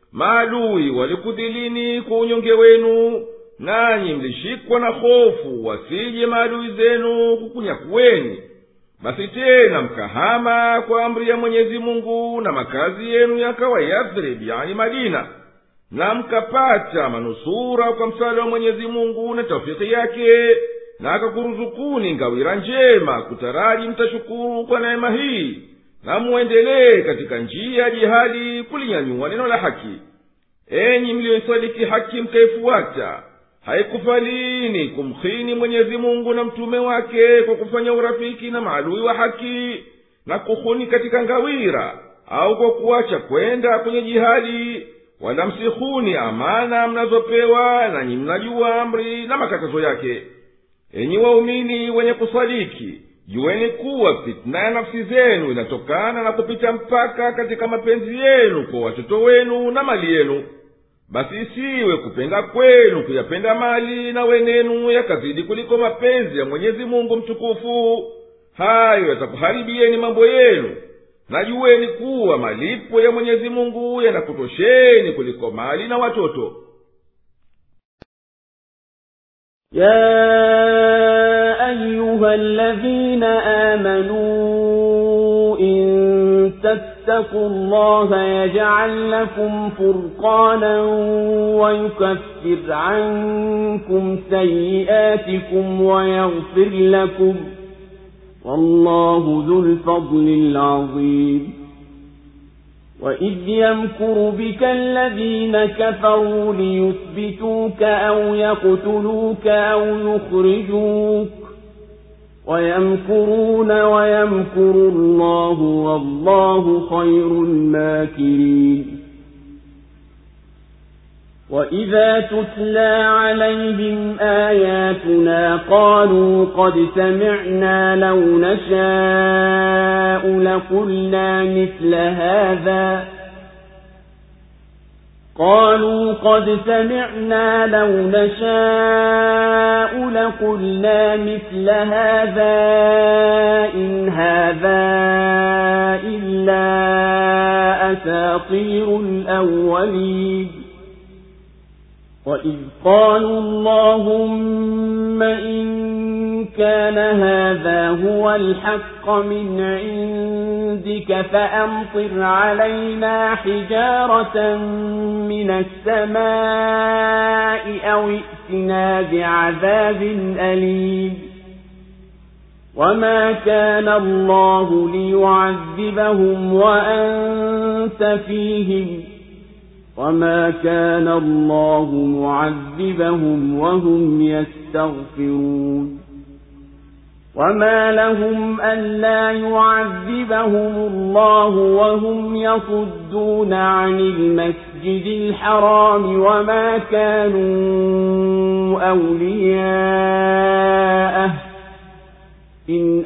Maadui walikudhilini kwa unyonge wenu, nanyi mlishikwa na hofu wasije maadui zenu kukunyakueni. Basi tena mkahama kwa amri ya Mwenyezi Mungu, na makazi yenu yakawa Yathrib, yani Madina, na mkapata manusura kwa msaada wa Mwenyezi Mungu na taufiki yake, na akakuruzukuni ngawira njema, kutaraji mtashukuru kwa neema hii, na muendelee katika njia ya jihadi kulinyanyua neno la haki. Enyi mlioisadiki haki mkaifuata, haikufalini kumkhini Mwenyezi Mungu na mtume wake kwa kufanya urafiki na maadui wa haki, na kuhuni katika ngawira, au kwa kuacha kwenda kwenye jihadi, wala msihuni amana mnazopewa, na nyi mnajua amri na makatazo yake. Enyi waumini wenye kusadiki, jueni kuwa fitna ya nafsi zenu inatokana na kupita mpaka katika mapenzi yenu kwa watoto wenu na mali yenu. Basi isiwe kupenda kwenu kuyapenda mali na wenenu yakazidi kuliko mapenzi ya Mwenyezi Mungu mtukufu. Hayo yatakuharibieni mambo yenu. Na jueni kuwa malipo ya Mwenyezi Mungu yanakutosheni kuliko mali na watoto. يا أيها الذين آمنوا إن تتقوا الله يجعل لكم فرقانا ويكفر عنكم سيئاتكم ويغفر لكم والله ذو الفضل العظيم وَإِذْ يَمْكُرُ بِكَ الَّذِينَ كَفَرُوا لِيُثْبِتُوكَ أَوْ يَقْتُلُوكَ أَوْ يُخْرِجُوكَ وَيَمْكُرُونَ وَيَمْكُرُ اللَّهُ وَاللَّهُ خَيْرُ الْمَاكِرِينَ وَإِذَا تُتْلَى عَلَيْهِمْ آيَاتُنَا قَالُوا قَدْ سَمِعْنَا لَوْ نَشَاءُ لَقُلْنَا مِثْلَ هَذَا قَالُوا قَدْ سَمِعْنَا لَوْ نَشَاءُ لَقُلْنَا مِثْلَ هَذَا إِنْ هَذَا إِلَّا أَسَاطِيرُ الْأَوَّلِينَ وَإِذْ قَالُوا اللَّهُمَّ إِنْ كَانَ هَذَا هُوَ الْحَقَّ مِنْ عِنْدِكَ فَأَمْطِرْ عَلَيْنَا حِجَارَةً مِنَ السَّمَاءِ أَوْ ائْتِنَا بِعَذَابٍ أَلِيمٍ وَمَا كَانَ اللَّهُ لِيُعَذِّبَهُمْ وَأَنْتَ فِيهِمْ وَمَا كَانَ اللَّهُ مُعَذِّبَهُمْ وَهُمْ يَسْتَغْفِرُونَ وما لهم ألا يعذبهم الله وهم يصدون عن المسجد الحرام وما كانوا أولياءه إن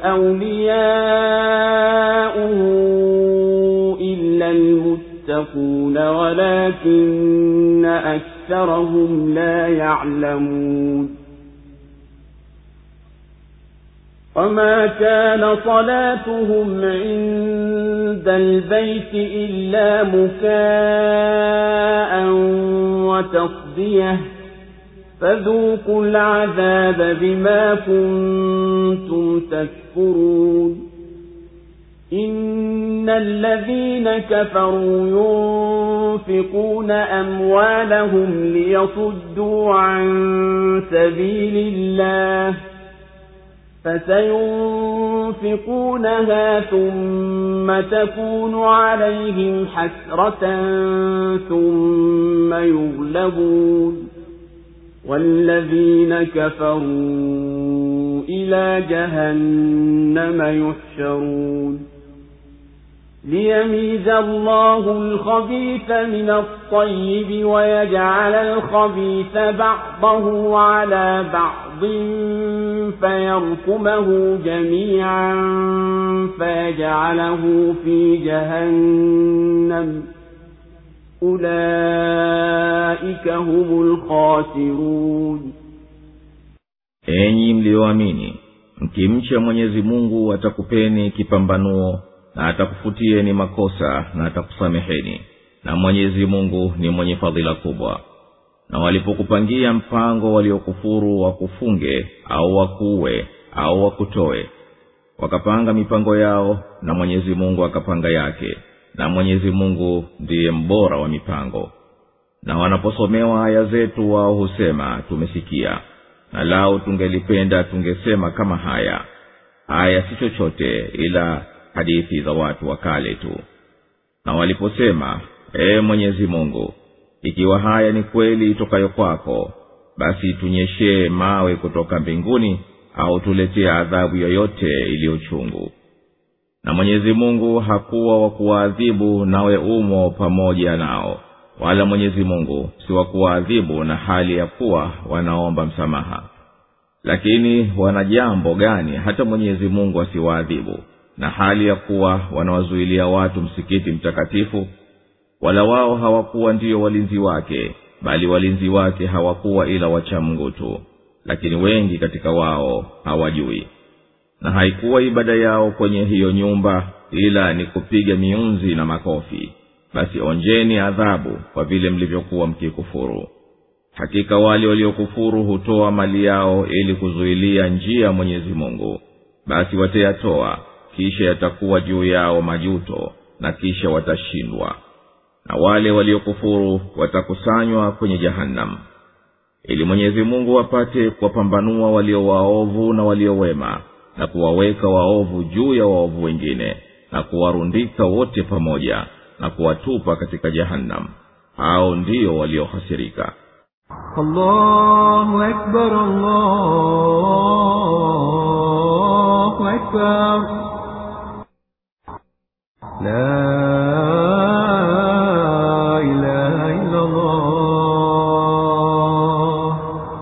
أولياؤه إلا المتقون ولكن أكثرهم لا يعلمون وما كان صلاتهم عند البيت إلا مكاء وتصديه فذوقوا العذاب بما كنتم تكفرون إن الذين كفروا ينفقون أموالهم ليصدوا عن سبيل الله فسينفقونها ثم تكون عليهم حسرة ثم يغلبون والذين كفروا إلى جهنم يحشرون ليميز الله الخبيث من الطيب ويجعل الخبيث بعضه على بعض فيركمه جميعا فيجعله في جهنم أولئك هم الخاسرون. Enyi mlioamini, mkimcha Mwenyezi Mungu atakupeni kipambanuo na atakufutieni makosa na atakusameheni, na Mwenyezi Mungu ni mwenye fadhila kubwa. Na walipokupangia mpango waliokufuru wakufunge au wakuue au wakutoe, wakapanga mipango yao na Mwenyezi Mungu akapanga yake, na Mwenyezi Mungu ndiye mbora wa mipango. Na wanaposomewa aya zetu wao husema tumesikia, na lao tungelipenda tungesema kama haya. Aya si chochote ila hadithi za watu wa kale tu. Na waliposema, ee Mwenyezi Mungu, ikiwa haya ni kweli itokayo kwako, basi tunyeshee mawe kutoka mbinguni au tuletee adhabu yoyote iliyochungu. Na Mwenyezi Mungu hakuwa wa kuwaadhibu nawe umo pamoja nao, wala Mwenyezi Mungu si wa kuwaadhibu na hali ya kuwa wanaomba msamaha. Lakini wana jambo gani hata Mwenyezi Mungu asiwaadhibu na hali ya kuwa wanawazuilia watu msikiti mtakatifu? Wala wao hawakuwa ndio walinzi wake, bali walinzi wake hawakuwa ila wacha Mungu tu, lakini wengi katika wao hawajui. Na haikuwa ibada yao kwenye hiyo nyumba ila ni kupiga miunzi na makofi. Basi onjeni adhabu kwa vile mlivyokuwa mkikufuru. Hakika wale waliokufuru hutoa mali yao ili kuzuilia njia ya Mwenyezi Mungu, basi watayatoa, kisha yatakuwa juu yao majuto, na kisha watashindwa. Na wale waliokufuru watakusanywa kwenye jahannam, ili Mwenyezi Mungu wapate kuwapambanua walio waovu na walio wema, na kuwaweka waovu juu ya waovu wengine, na kuwarundika wote pamoja, na kuwatupa katika jahannam. Hao ndio waliohasirika. Allahu Akbar, Allahu Akbar. La ilaha illa Allah.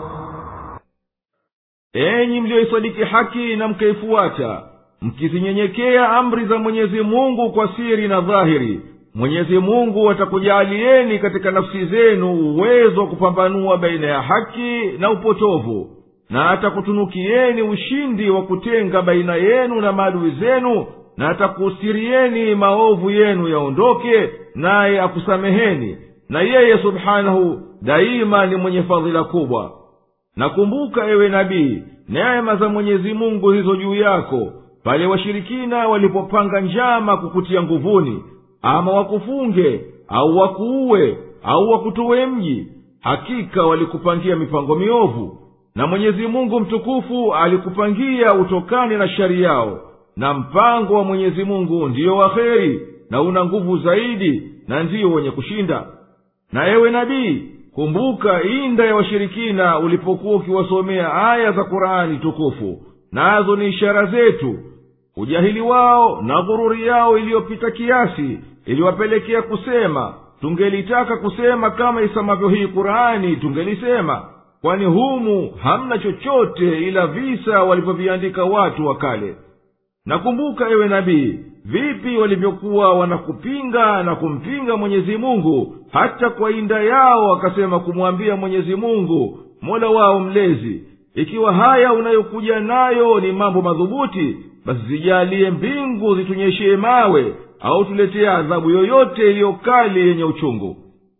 Enyi mlioisadiki haki na mkaifuata, mkizinyenyekea amri za Mwenyezi Mungu kwa siri na dhahiri, Mwenyezi Mungu atakujalieni katika nafsi zenu uwezo wa kupambanua baina ya haki na upotovu, na atakutunukieni ushindi wa kutenga baina yenu na maadui zenu, na atakusirieni maovu yenu yaondoke, naye akusameheni, na yeye subhanahu daima ni mwenye fadhila kubwa. Nakumbuka ewe nabii, neema za Mwenyezi Mungu hizo juu yako, pale washirikina walipopanga njama kukutia nguvuni, ama wakufunge au wakuue au wakutoe mji. Hakika walikupangia mipango miovu, na Mwenyezi Mungu mtukufu alikupangia utokane na shari yao. Na mpango wa Mwenyezi Mungu ndiyo waheri na una nguvu zaidi, na ndiyo wenye kushinda. Na ewe nabii, kumbuka inda ya washirikina ulipokuwa ukiwasomea aya za Qur'ani tukufu, nazo ni ishara zetu. Ujahili wao na ghururi yao iliyopita kiasi iliwapelekea kusema, tungelitaka kusema kama isamavyo hii Qur'ani tungelisema, kwani humu hamna chochote ila visa walivyoviandika watu wa kale. Nakumbuka ewe nabii, vipi walivyokuwa wanakupinga na kumpinga Mwenyezi Mungu, hata kwa inda yao wakasema kumwambia Mwenyezi Mungu Mola wao mlezi, ikiwa haya unayokuja nayo ni mambo madhubuti, basi zijalie mbingu zitunyeshee mawe, au tuletee adhabu yoyote iliyokali yenye uchungu.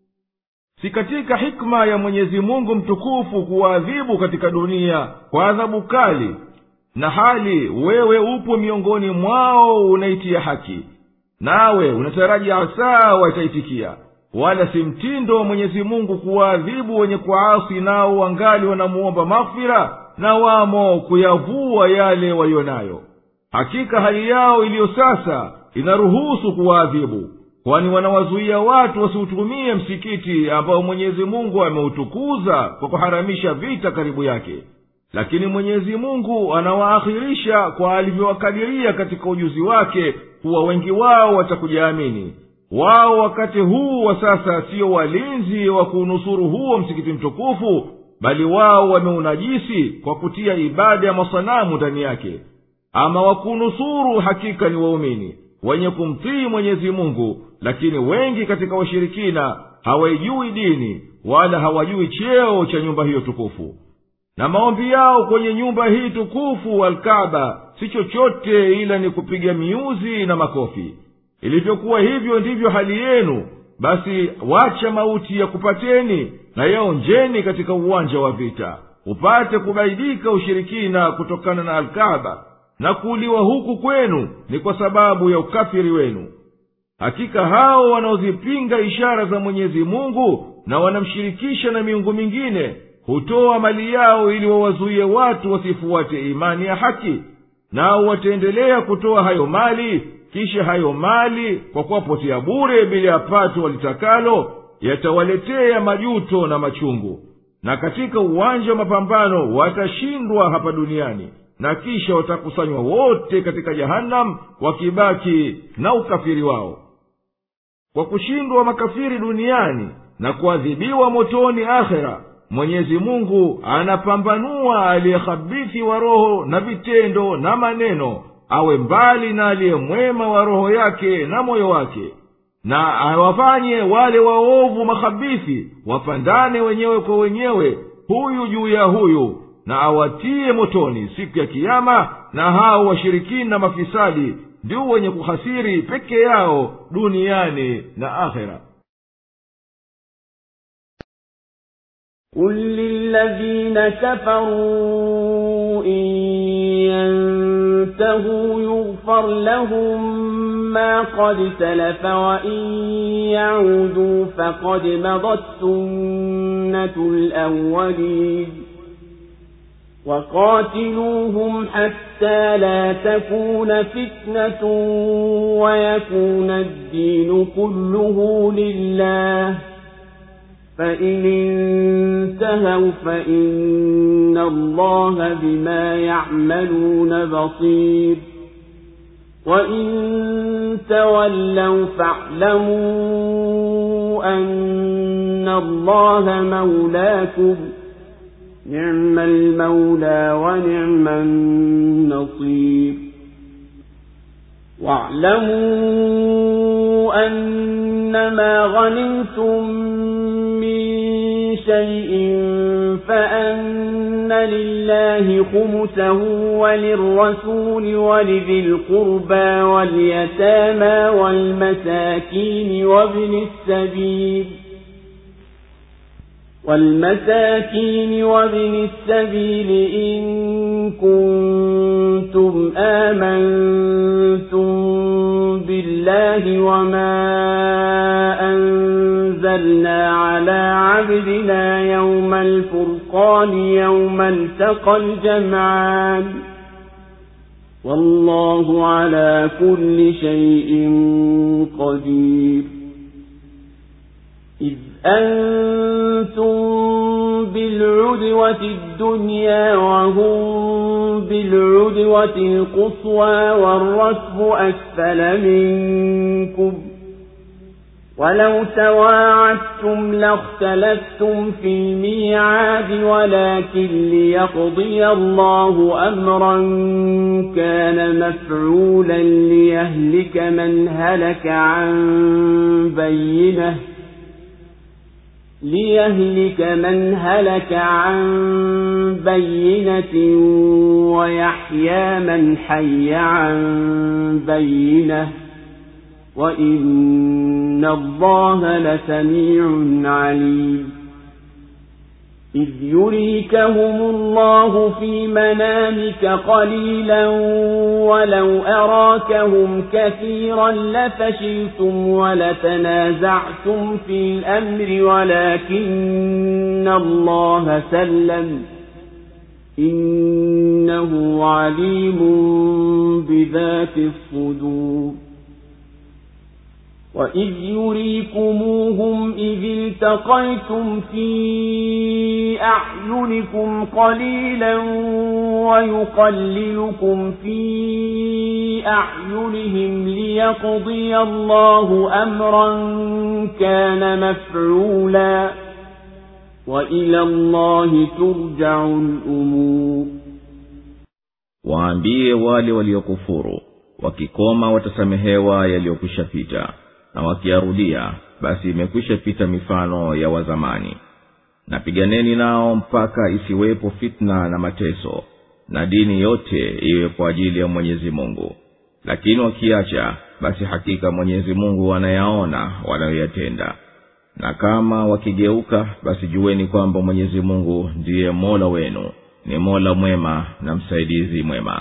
Si katika hikma ya Mwenyezi Mungu mtukufu kuwaadhibu katika dunia kwa adhabu kali, na hali wewe upo miongoni mwao unaitia haki, nawe unataraji asa wataitikia. Wala si mtindo wa Mwenyezi Mungu kuwaadhibu wenye kuasi nao wangali wanamuomba maghfira na wamo kuyavua yale walionayo. Hakika hali yao iliyo sasa inaruhusu kuwaadhibu, kwani wanawazuia watu wasiutumie msikiti ambao Mwenyezi Mungu ameutukuza kwa kuharamisha vita karibu yake. Lakini Mwenyezi Mungu anawaakhirisha kwa alivyowakadiria katika ujuzi wake kuwa wengi wao watakujaamini. Wao wakati huu wa sasa sio walinzi wa kunusuru huo msikiti mtukufu, bali wao wameunajisi kwa kutia ibada ya masanamu ndani yake. Ama wakunusuru hakika ni waumini wenye kumtii Mwenyezi Mungu, lakini wengi katika washirikina hawaijui dini wala hawajui cheo cha nyumba hiyo tukufu. Na maombi yao kwenye nyumba hii tukufu Al-Kaaba si chochote ila ni kupiga miuzi na makofi. Ilivyokuwa hivyo ndivyo hali yenu, basi wacha mauti ya kupateni na yaonjeni katika uwanja wa vita, upate kubaidika ushirikina kutokana na Al-Kaaba, na kuuliwa huku kwenu ni kwa sababu ya ukafiri wenu. Hakika hao wanaozipinga ishara za Mwenyezi Mungu na wanamshirikisha na miungu mingine hutoa mali yao ili wawazuie watu wasifuate imani ya haki, nao wataendelea kutoa hayo mali, kisha hayo mali kwa kuwapotea bure bila ya pato walitakalo yatawaletea majuto na machungu, na katika uwanja wa mapambano watashindwa hapa duniani, na kisha watakusanywa wote katika Jahannam wakibaki na ukafiri wao. Kwa kushindwa makafiri duniani na kuadhibiwa motoni akhera, Mwenyezi Mungu anapambanua aliyehabithi wa roho na vitendo na maneno awe mbali na aliyemwema wa roho yake na moyo wake, na awafanye wale waovu mahabithi wapandane wenyewe kwa wenyewe, huyu juu ya huyu, na awatie motoni siku ya Kiyama. Na hao washirikina mafisadi ndio wenye kuhasiri peke yao duniani na akhera. قل للذين كفروا إن ينتهوا يغفر لهم ما قد سلف وإن يعودوا فقد مضت سنة الأولين وقاتلوهم حتى لا تكون فتنة ويكون الدين كله لله فإن انتهوا فإن الله بما يعملون بصير وإن تولوا فاعلموا أن الله مولاكم نعم المولى ونعم النصير واعلموا أنما غنمتم من شيء فأن لله خمسه وللرسول ولذي القربى واليتامى والمساكين وابن السبيل والمساكين وابن السبيل إن كنتم آمنتم بالله وما أنزلنا على عبدنا يوم الفرقان يوم التقى الجمعان والله على كل شيء قدير إذ أنتم بالعدوة بالعدوة الدنيا وهم بالعدوة القصوى والركب أسفل منكم ولو تواعدتم لاختلفتم في الميعاد ولكن ليقضي الله أمرا كان مفعولا ليهلك من هلك عن بينه ليهلك من هلك عن بينة ويحيى من حي عن بينة وإن الله لسميع عليم إذ يريكهم الله في منامك قليلا ولو أراكهم كثيرا لفشلتم ولتنازعتم في الأمر ولكن الله سلم إنه عليم بذات الصدور وإذ يريكموهم إذ التقيتم في أعينكم قليلا ويقللكم في أعينهم ليقضي الله أمرا كان مفعولا وإلى الله ترجع الأمور. waambie wale waliokufuru wakikoma watasamehewa yaliyokwisha pita na wakiarudia basi imekwisha pita mifano ya wazamani. Na piganeni nao mpaka isiwepo fitna na mateso na dini yote iwe kwa ajili ya Mwenyezi Mungu. Lakini wakiacha basi hakika Mwenyezi Mungu anayaona wanayoyatenda. Na kama wakigeuka basi jueni kwamba Mwenyezi Mungu ndiye Mola wenu, ni Mola mwema na msaidizi mwema.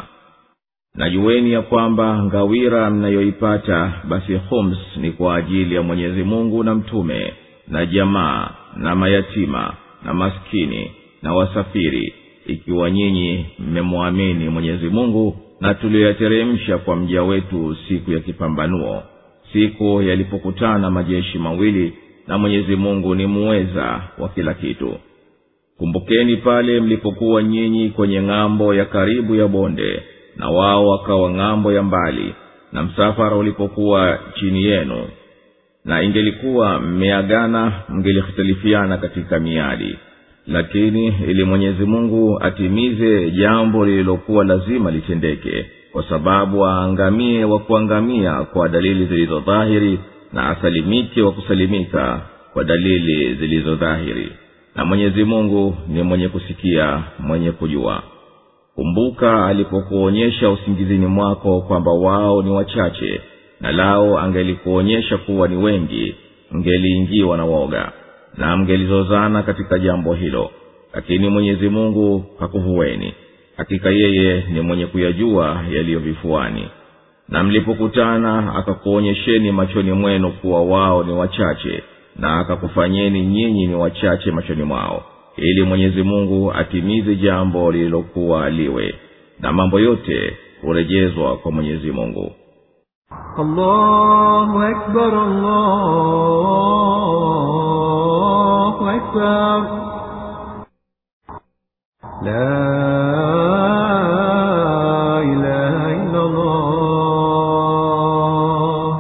Na jueni ya kwamba ngawira mnayoipata basi khums ni kwa ajili ya Mwenyezi Mungu na mtume na jamaa na mayatima na maskini na wasafiri, ikiwa nyinyi mmemwamini Mwenyezi Mungu na tuliyateremsha kwa mja wetu siku ya kipambanuo, siku yalipokutana majeshi mawili, na Mwenyezi Mungu ni muweza wa kila kitu. Kumbukeni pale mlipokuwa nyinyi kwenye ng'ambo ya karibu ya bonde na wao wakawa ng'ambo ya mbali, na msafara ulipokuwa chini yenu, na ingelikuwa mmeagana mngelihitalifiana katika miadi. Lakini ili Mwenyezi Mungu atimize jambo lililokuwa lazima litendeke, kwa sababu aangamie wa kuangamia kwa dalili zilizodhahiri na asalimike wa kusalimika kwa dalili zilizodhahiri. Na Mwenyezi Mungu ni mwenye kusikia, mwenye kujua. Kumbuka alipokuonyesha usingizini mwako kwamba wao ni wachache, na lao angelikuonyesha kuwa ni wengi, mngeliingiwa na woga na mngelizozana katika jambo hilo. Lakini Mwenyezi Mungu hakuhueni, hakika yeye ni mwenye kuyajua yaliyo vifuani. Na mlipokutana akakuonyesheni machoni mwenu kuwa wao ni wachache, na akakufanyeni nyinyi ni wachache machoni mwao, ili Mwenyezi Mungu atimize jambo lililokuwa liwe, na mambo yote hurejezwa kwa Mwenyezi Mungu. Allahu Akbar, Allahu Akbar. La ilaha illa Allah.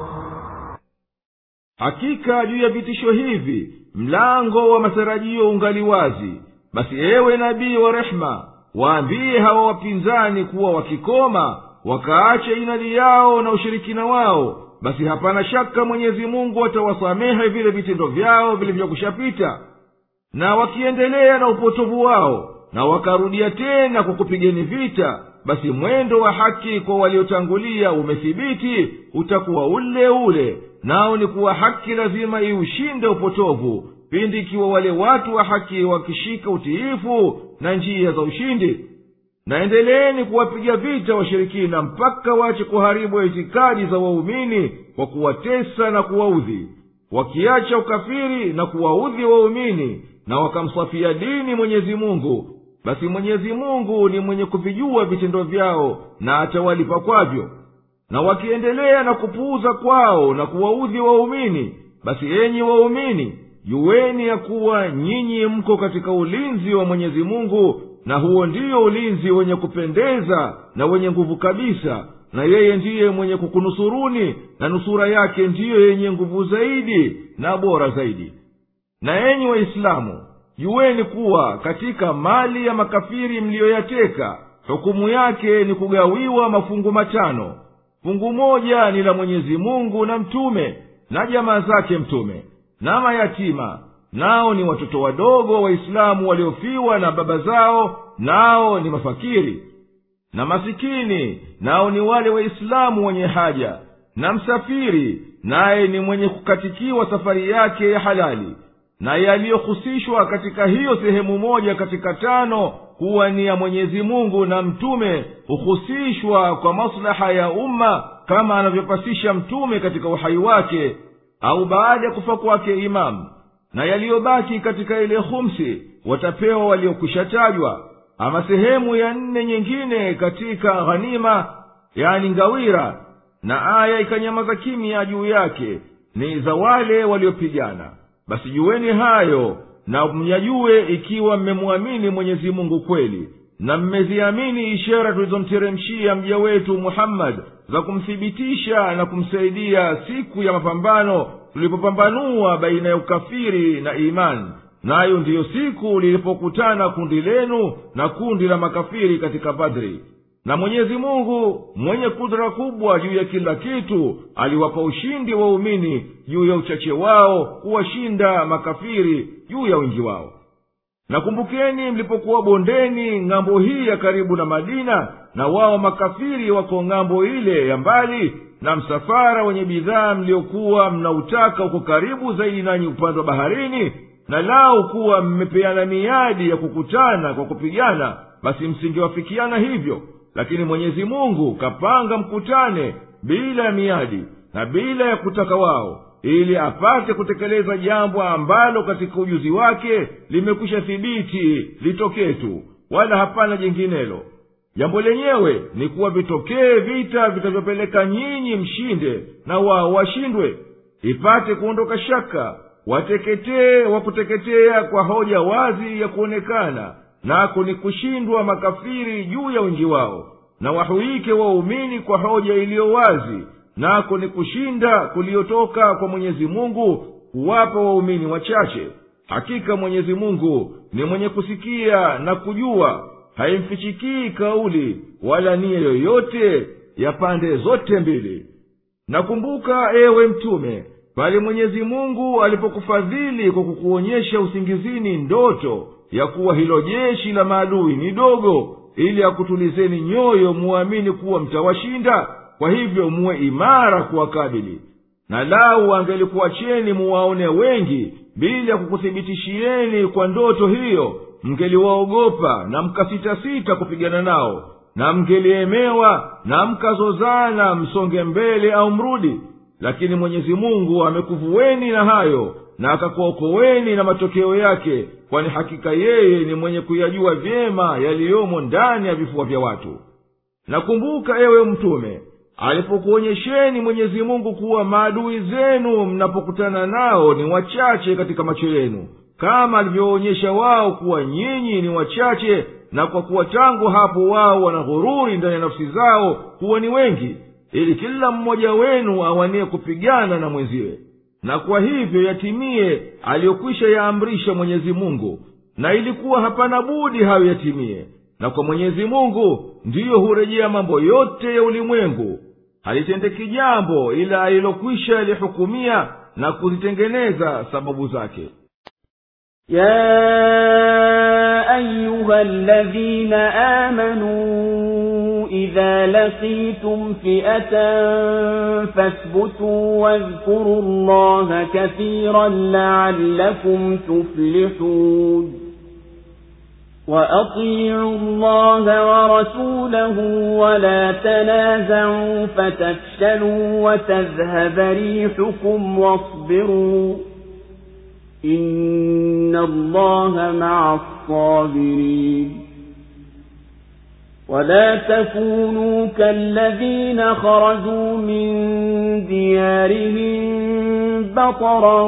Hakika juu ya vitisho hivi mlango wa matarajio ungali wazi. Basi ewe nabii wa rehma, waambie hawa wapinzani kuwa wakikoma wakaache inadi yao na ushirikina wao, basi hapana shaka Mwenyezi Mungu atawasamehe vile vitendo vyao vilivyokushapita. Na wakiendelea na upotovu wao na wakarudia tena kwa kupigeni vita, basi mwendo wa haki kwa waliotangulia umethibiti utakuwa ule ule, nao ni kuwa haki lazima iushinde upotovu pindi ikiwa wale watu wa haki wakishika utiifu na njia za ushindi. Naendeleeni kuwapiga vita washirikina mpaka wache kuharibu itikadi za waumini kwa kuwatesa na kuwaudhi. Wakiacha ukafiri na kuwaudhi waumini na wakamsafia dini Mwenyezi Mungu, basi Mwenyezi Mungu ni mwenye kuvijua vitendo vyao na atawalipa kwavyo. Na wakiendelea na kupuuza kwao na kuwaudhi waumini, basi enyi waumini, yuweni ya kuwa nyinyi mko katika ulinzi wa Mwenyezi Mungu, na huo ndiyo ulinzi wenye kupendeza na wenye nguvu kabisa, na yeye ndiye mwenye kukunusuruni, na nusura yake ndiyo yenye nguvu zaidi na bora zaidi. Na enyi Waislamu, yuweni kuwa katika mali ya makafiri mliyoyateka, hukumu yake ni kugawiwa mafungu matano. Fungu moja ni la Mwenyezi Mungu na mtume na jamaa zake mtume, na mayatima, nao ni watoto wadogo Waislamu waliofiwa na baba zao, nao ni mafakiri, na masikini, nao ni wale Waislamu wenye haja, na msafiri, naye ni mwenye kukatikiwa safari yake ya halali. Na yaliyohusishwa katika hiyo sehemu moja katika tano kuwa ni ya Mwenyezi Mungu na mtume huhusishwa kwa maslaha ya umma, kama anavyopasisha mtume katika uhai wake au baada ya kufa kwake imamu. Na yaliyobaki katika ile khumsi watapewa waliokwishatajwa. Ama sehemu ya nne nyingine katika ghanima, yani ngawira, na aya ikanyamaza kimya juu yake, ni za wale waliopigana. Basi jueni hayo na mnyajue, ikiwa mmemwamini Mwenyezi Mungu kweli, na mmeziamini ishara tulizomteremshia mja wetu Muhammad za kumthibitisha na kumsaidia siku ya mapambano tulipopambanua baina ya ukafiri na imani, nayo ndiyo siku lilipokutana kundi lenu na kundi la makafiri katika Badri. Na Mwenyezi Mungu mwenye kudra kubwa juu ya kila kitu aliwapa ushindi waumini juu ya uchache wao kuwashinda makafiri juu ya wingi wao. Na kumbukeni mlipokuwa bondeni ng'ambo hii ya karibu na Madina, na wao makafiri wako ng'ambo ile ya mbali, na msafara wenye bidhaa mliokuwa mnautaka uko karibu zaidi nanyi upande wa baharini, na lao kuwa mmepeana miadi ya kukutana kwa kupigana, basi msingewafikiana hivyo. Lakini Mwenyezi Mungu kapanga mkutane bila ya miadi na bila ya kutaka wao, ili apate kutekeleza jambo ambalo katika ujuzi wake limekwisha thibiti litokee tu, wala hapana jinginelo. Jambo lenyewe ni kuwa vitokee vita vitavyopeleka nyinyi mshinde na wao washindwe, ipate kuondoka shaka, wateketee wa kuteketea kwa hoja wazi ya kuonekana, nako ni kushindwa makafiri juu ya wingi wao, na wahuike waumini kwa hoja iliyo wazi, nako ni kushinda kuliotoka kwa Mwenyezi Mungu kuwapa waumini wachache. Hakika Mwenyezi Mungu ni mwenye kusikia na kujua, haimfichikii kauli wala nia yoyote ya pande zote mbili. Nakumbuka ewe mtume, pale Mwenyezi Mungu alipokufadhili kwa kukuonyesha usingizini ndoto ya kuwa hilo jeshi la maadui ni dogo, ili akutulizeni nyoyo muamini kuwa mtawashinda, kwa hivyo muwe imara kuwakabili. Na lau angelikuacheni muwaone wengi bila kukuthibitishieni kwa ndoto hiyo, mngeliwaogopa na mkasitasita kupigana nao, na mngeliemewa na mkazozana msonge mbele au mrudi. Lakini Mwenyezi Mungu amekuvueni na hayo, na akakuokoeni na matokeo yake, kwani hakika yeye ni mwenye kuyajua vyema yaliyomo ndani ya vifua vya watu. Nakumbuka ewe mtume, alipokuonyesheni Mwenyezi Mungu kuwa maadui zenu mnapokutana nao ni wachache katika macho yenu, kama alivyoonyesha wao kuwa nyinyi ni wachache, na kwa kuwa tangu hapo wao wana ghururi ndani ya nafsi zao kuwa ni wengi, ili kila mmoja wenu awanie kupigana na mwenziwe. Na kwa hivyo yatimie aliyokwisha yaamrisha Mwenyezi Mungu, na ilikuwa hapana budi hayo yatimie. Na kwa Mwenyezi Mungu ndiyo hurejea mambo yote ya ulimwengu, halitendeki jambo ila alilokwisha yalihukumia na kuzitengeneza sababu zake. يا أيها الذين آمنوا إذا لقيتم فئة فاثبتوا واذكروا الله كثيرا لعلكم تفلحون وأطيعوا الله ورسوله ولا تنازعوا فتفشلوا وتذهب ريحكم واصبروا إن الله مع الصابرين ولا تكونوا كالذين خرجوا من ديارهم بطرا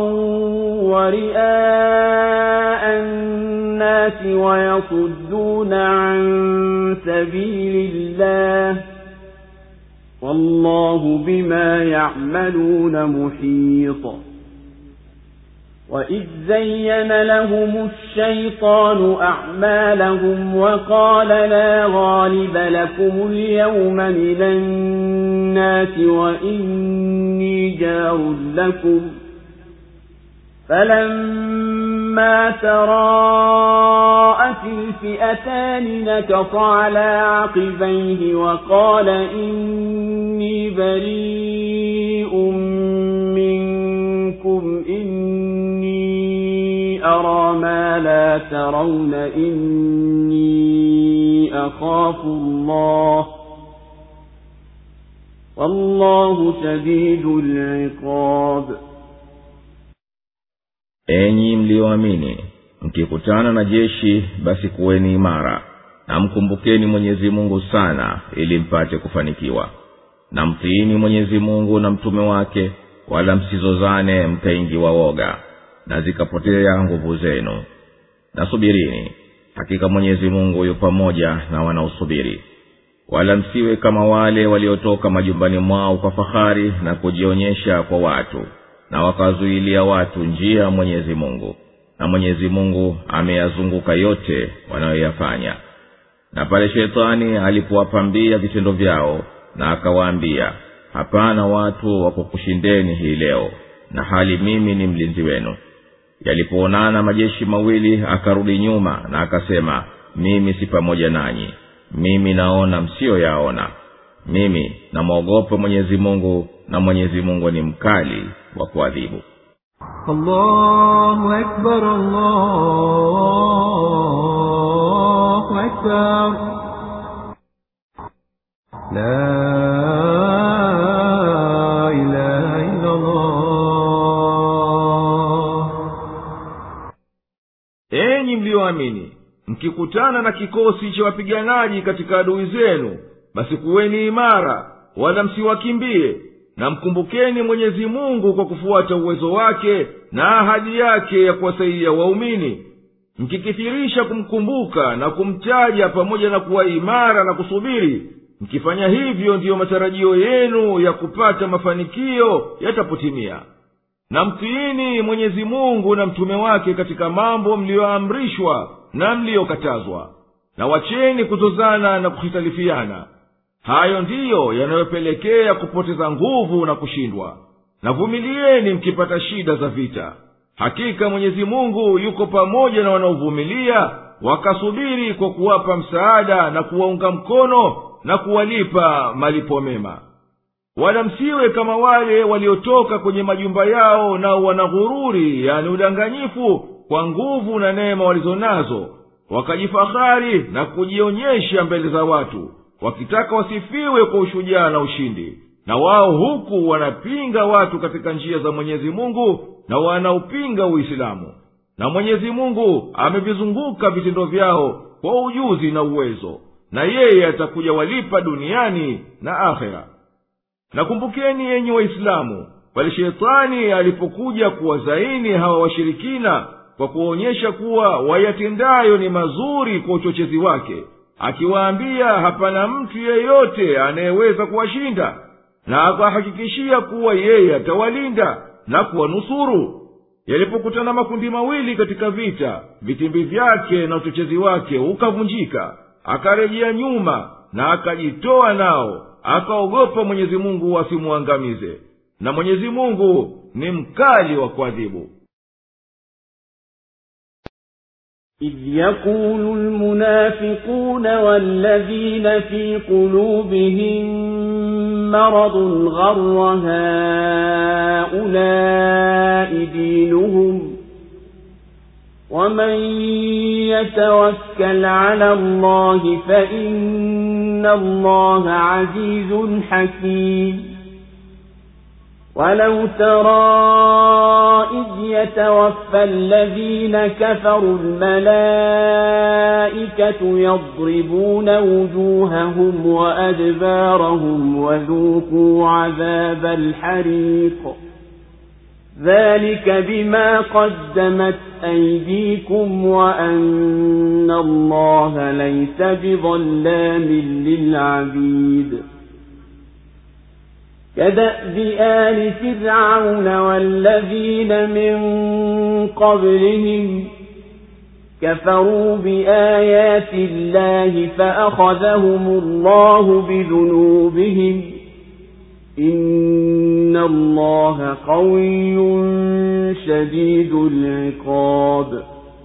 ورئاء الناس ويصدون عن سبيل الله والله بما يعملون محيط وإذ زين لهم الشيطان أعمالهم وقال لا غالب لكم اليوم من الناس وإني جار لكم فلما تراءت الفئتان نكص على عقبيه وقال إني بريء منكم إني أرى ما لا ترون إني أخاف الله والله شديد العقاب. Enyi mlioamini, mkikutana na jeshi basi kuweni imara na mkumbukeni Mwenyezi Mungu sana ili mpate kufanikiwa, na mtiini Mwenyezi Mungu na mtume wake, wala msizozane mkaingiwa woga na zikapotea nguvu zenu. Na subirini, hakika Mwenyezi Mungu yu pamoja na wanaosubiri. Wala msiwe kama wale waliotoka majumbani mwao kwa fahari na kujionyesha kwa watu, na wakazuilia watu njia ya Mwenyezi Mungu, na Mwenyezi Mungu ameyazunguka yote wanayoyafanya. Na pale shetani alipowapambia vitendo vyao na akawaambia, hapana watu wa kukushindeni hii leo, na hali mimi ni mlinzi wenu. Yalipoonana majeshi mawili akarudi nyuma na akasema, mimi si pamoja nanyi, mimi naona msio yaona. Mimi namwogopa Mwenyezi Mungu, na Mwenyezi Mungu ni mkali wa kuadhibu. Allahu Akbar, Allahu Akbar. La ilaha illa Allah. Enyi mlioamini, mkikutana na kikosi cha wapiganaji katika adui zenu, basi kuweni imara wala msiwakimbie, na mkumbukeni Mwenyezi Mungu kwa kufuata uwezo wake na ahadi yake ya kuwasaidia waumini. Mkikithirisha kumkumbuka na kumtaja pamoja na kuwa imara na kusubiri, mkifanya hivyo ndiyo matarajio yenu ya kupata mafanikio yatapotimia. Na mtiini Mwenyezi Mungu na mtume wake katika mambo mlioamrishwa na mliokatazwa, na wacheni kuzozana na kuhitalifiana. Hayo ndiyo yanayopelekea kupoteza nguvu na kushindwa. Na vumilieni mkipata shida za vita. Hakika Mwenyezi Mungu yuko pamoja na wanaovumilia wakasubiri, kwa kuwapa msaada na kuwaunga mkono na kuwalipa malipo mema. Wala msiwe kama wale waliotoka kwenye majumba yao na wanaghururi, yani udanganyifu, kwa nguvu na neema walizonazo, wakajifahari na kujionyesha mbele za watu, wakitaka wasifiwe kwa ushujaa na ushindi. Na wao huku wanapinga watu katika njia za Mwenyezi Mungu na wanaupinga Uislamu. Na Mwenyezi Mungu amevizunguka vitendo vyao kwa ujuzi na uwezo, na yeye atakuja walipa duniani na akhera. Na kumbukeni enyi Waislamu, pale shetani alipokuja kuwazaini hawa washirikina kwa kuonyesha kuwa wayatendayo ni mazuri kwa uchochezi wake, akiwaambia hapana mtu yeyote anayeweza kuwashinda, na akahakikishia kuwa yeye atawalinda na kuwanusuru. Yalipokutana makundi mawili katika vita, vitimbi vyake na uchochezi wake ukavunjika, akarejea nyuma na akajitoa nao, akaogopa Mwenyezi Mungu asimuangamize, na Mwenyezi Mungu ni mkali wa kuadhibu. إذ يقول المنافقون والذين في قلوبهم مرض غر هؤلاء دينهم ومن يتوكل على الله فإن الله عزيز حكيم. ولو ترى إذ يتوفى الذين كفروا الملائكة يضربون وجوههم وأدبارهم وذوقوا عذاب الحريق ذلك بما قدمت أيديكم وأن الله ليس بظلام للعبيد كدأب آل فرعون والذين من قبلهم كفروا بآيات الله فأخذهم الله بذنوبهم إن الله قوي شديد العقاب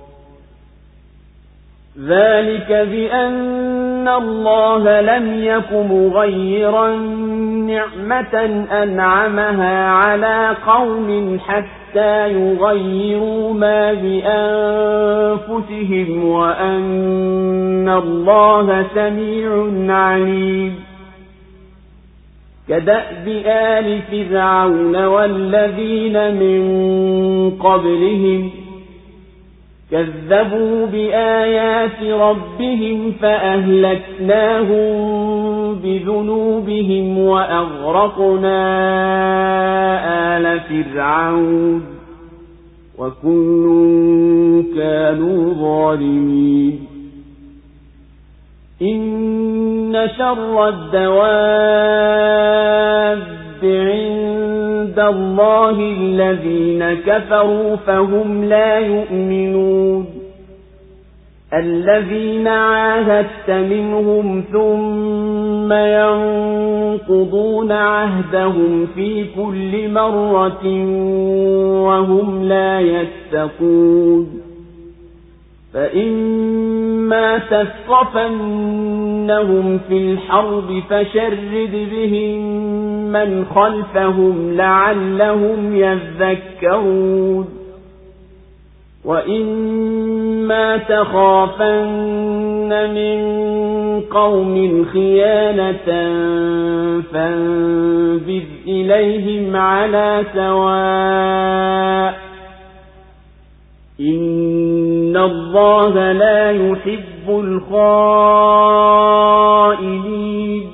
ذلك بأن الله لم يك مغيرا نعمة أنعمها على قوم حتى يغيروا ما بأنفسهم وأن الله سميع عليم كدأب آل فرعون والذين من قبلهم كذبوا بآيات ربهم فأهلكناهم بذنوبهم وأغرقنا آل فرعون وكل كانوا ظالمين إن شر الدواب عند الله الذين كفروا فهم لا يؤمنون الذين عاهدت منهم ثم ينقضون عهدهم في كل مرة وهم لا يتقون فإما تثقفنهم في الحرب فشرد بهم من خلفهم لعلهم يذكرون وإما تخافن من قوم خيانة فانبذ إليهم على سواء إن الله لا يحب الخائنين.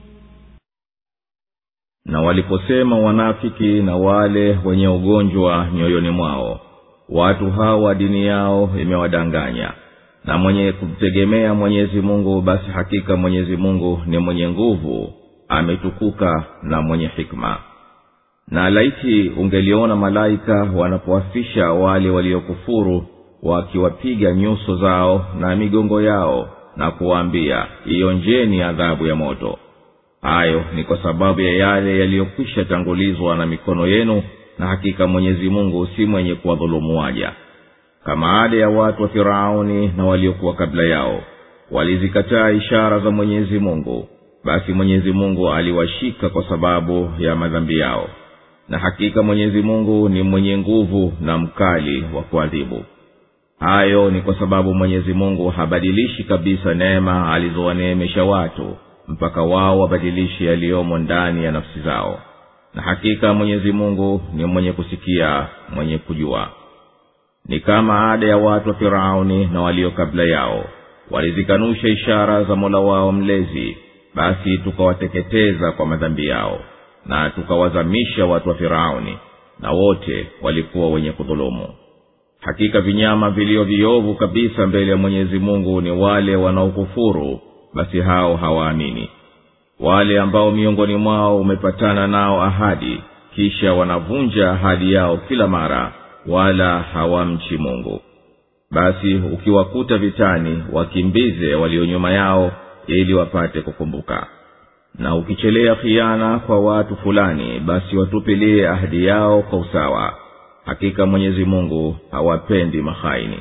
Na waliposema wanafiki na wale wenye ugonjwa nyoyoni mwao, watu hawa dini yao imewadanganya, na mwenye kumtegemea Mwenyezi Mungu basi hakika Mwenyezi Mungu ni mwenye nguvu, ametukuka na mwenye hikma. Na laiti ungeliona malaika wanapoafisha wale waliokufuru wakiwapiga nyuso zao na migongo yao na kuwaambia ionjeni adhabu ya moto. Hayo ni kwa sababu ya yale yaliyokwisha tangulizwa na mikono yenu, na hakika Mwenyezi Mungu si mwenye kuwadhulumu waja. Kama ada ya watu wa Firauni na waliokuwa kabla yao, walizikataa ishara za Mwenyezi Mungu, basi Mwenyezi Mungu aliwashika kwa sababu ya madhambi yao. Na hakika Mwenyezi Mungu ni mwenye nguvu na mkali wa kuadhibu. Hayo ni kwa sababu Mwenyezi Mungu habadilishi kabisa neema alizowaneemesha watu mpaka wao wabadilishi yaliyomo ndani ya nafsi zao. Na hakika Mwenyezi Mungu ni mwenye kusikia, mwenye kujua. Ni kama ada ya watu wa Firauni na walio kabla yao, walizikanusha ishara za Mola wao mlezi, basi tukawateketeza kwa madhambi yao, na tukawazamisha watu wa Firauni, na wote walikuwa wenye kudhulumu. Hakika vinyama vilio viovu kabisa mbele ya Mwenyezi Mungu ni wale wanaokufuru, basi hao hawaamini. Wale ambao miongoni mwao umepatana nao ahadi, kisha wanavunja ahadi yao kila mara, wala hawamchi Mungu. Basi ukiwakuta vitani, wakimbize walio nyuma yao ili wapate kukumbuka. Na ukichelea khiana kwa watu fulani, basi watupilie ahadi yao kwa usawa. Hakika Mwenyezi Mungu hawapendi makhaini.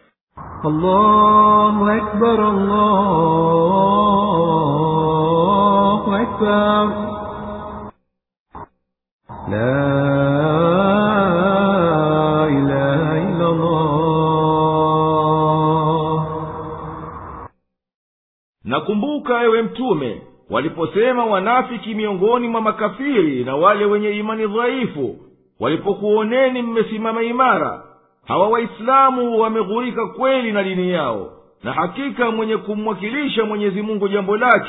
Allahu Akbar, Allahu Akbar. La ilaha illa Allah. Nakumbuka ewe Mtume, waliposema wanafiki miongoni mwa makafiri na wale wenye imani dhaifu, walipokuoneni mmesimama imara, hawa Waislamu wameghurika kweli na dini yao, na hakika mwenye kumwakilisha Mwenyezi Mungu jambo lake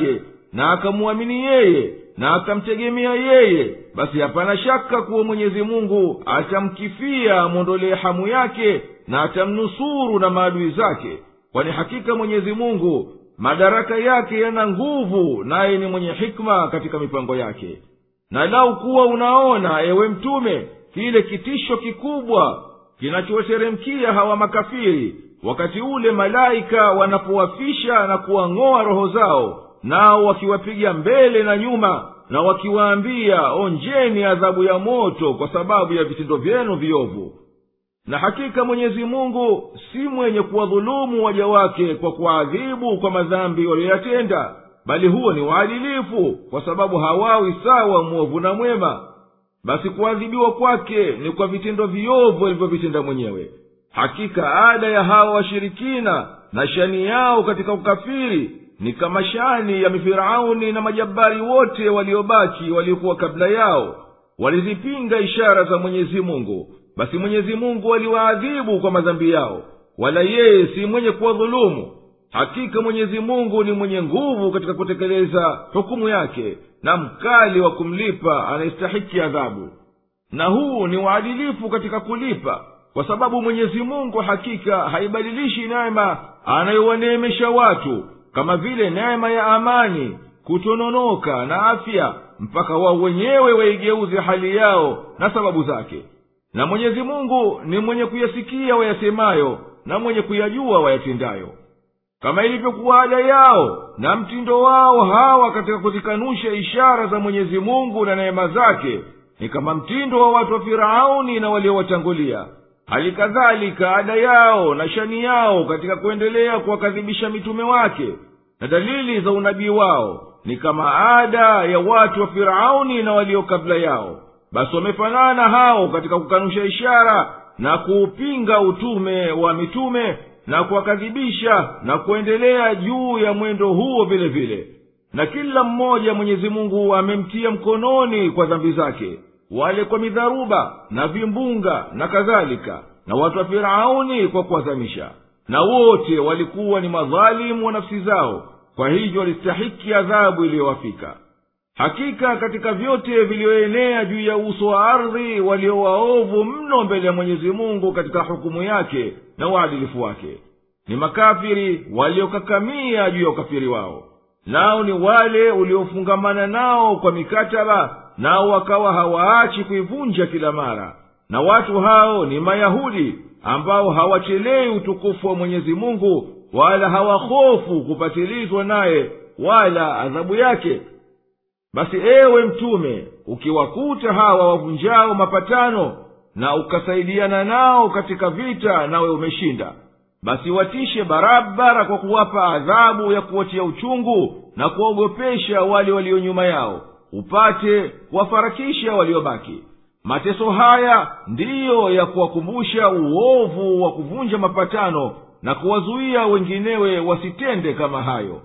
na akamwamini yeye na akamtegemea yeye, basi hapana shaka kuwa Mwenyezi Mungu atamkifia amwondolee hamu yake na atamnusuru na maadui zake, kwani hakika Mwenyezi Mungu madaraka yake yana nguvu, naye ni mwenye hikma katika mipango yake. Na lau kuwa unaona, ewe mtume, kile kitisho kikubwa kinachowateremkia hawa makafiri wakati ule malaika wanapowafisha na kuwang'oa roho zao, nao wakiwapiga mbele na nyuma na wakiwaambia, onjeni adhabu ya moto kwa sababu ya vitendo vyenu viovu. Na hakika Mwenyezi Mungu si mwenye kuwadhulumu waja wake kwa kuadhibu kwa madhambi waliyotenda, bali huo ni uadilifu, kwa sababu hawawi sawa mwovu na mwema. Basi kuadhibiwa kwake ni kwa vitendo viovu alivyovitenda mwenyewe. Hakika ada ya hawa washirikina na shani yao katika ukafiri ni kama shani ya Mifirauni na majabari wote waliobaki waliokuwa kabla yao. Walizipinga ishara za Mwenyezi Mungu, basi Mwenyezi Mungu aliwaadhibu kwa madhambi yao, wala yeye si mwenye kuwadhulumu. Hakika Mwenyezi Mungu ni mwenye nguvu katika kutekeleza hukumu yake, na mkali wa kumlipa anayestahiki adhabu. Na huu ni uadilifu katika kulipa, kwa sababu Mwenyezi Mungu hakika haibadilishi neema anayowaneemesha watu, kama vile neema ya amani, kutononoka na afya, mpaka wao wenyewe waigeuze hali yao na sababu zake. Na Mwenyezi Mungu ni mwenye kuyasikia wayasemayo na mwenye kuyajua wayatendayo. Kama ilivyokuwa ada yao na mtindo wao hawa katika kuzikanusha ishara za Mwenyezi Mungu na neema zake, ni kama mtindo wa watu wa Firauni na waliowatangulia. Hali kadhalika ada yao na shani yao katika kuendelea kuwakadhibisha mitume wake na dalili za unabii wao ni kama ada ya watu wa Firauni na walio kabla yao. Basi wamefanana hao katika kukanusha ishara na kuupinga utume wa mitume na kuwakadhibisha na kuendelea juu ya mwendo huo vile vile. Na kila mmoja Mwenyezi Mungu amemtia mkononi kwa dhambi zake, wale kwa midharuba na vimbunga na kadhalika, na watu wa Firauni kwa kuwazamisha. Na wote walikuwa ni madhalimu wa nafsi zao, kwa hivyo walistahiki adhabu iliyowafika. Hakika katika vyote vilivyoenea juu ya uso wa ardhi walio waovu mno mbele ya Mwenyezi Mungu katika hukumu yake na uadilifu wake ni makafiri waliokakamia juu ya ukafiri wao. Nao ni wale uliofungamana nao kwa mikataba, nao wakawa hawaachi kuivunja kila mara. Na watu hao ni Mayahudi ambao hawachelei utukufu wa Mwenyezi Mungu, wala hawahofu kupatilizwa naye wala adhabu yake. Basi ewe mtume, ukiwakuta hawa wavunjao mapatano na ukasaidiana nao katika vita, nawe umeshinda, basi watishe barabara kwa kuwapa adhabu ya kuwatia uchungu na kuogopesha wale walio nyuma yao, upate kuwafarakisha waliobaki. Mateso haya ndiyo ya kuwakumbusha uovu wa kuvunja mapatano na kuwazuia wenginewe wasitende kama hayo.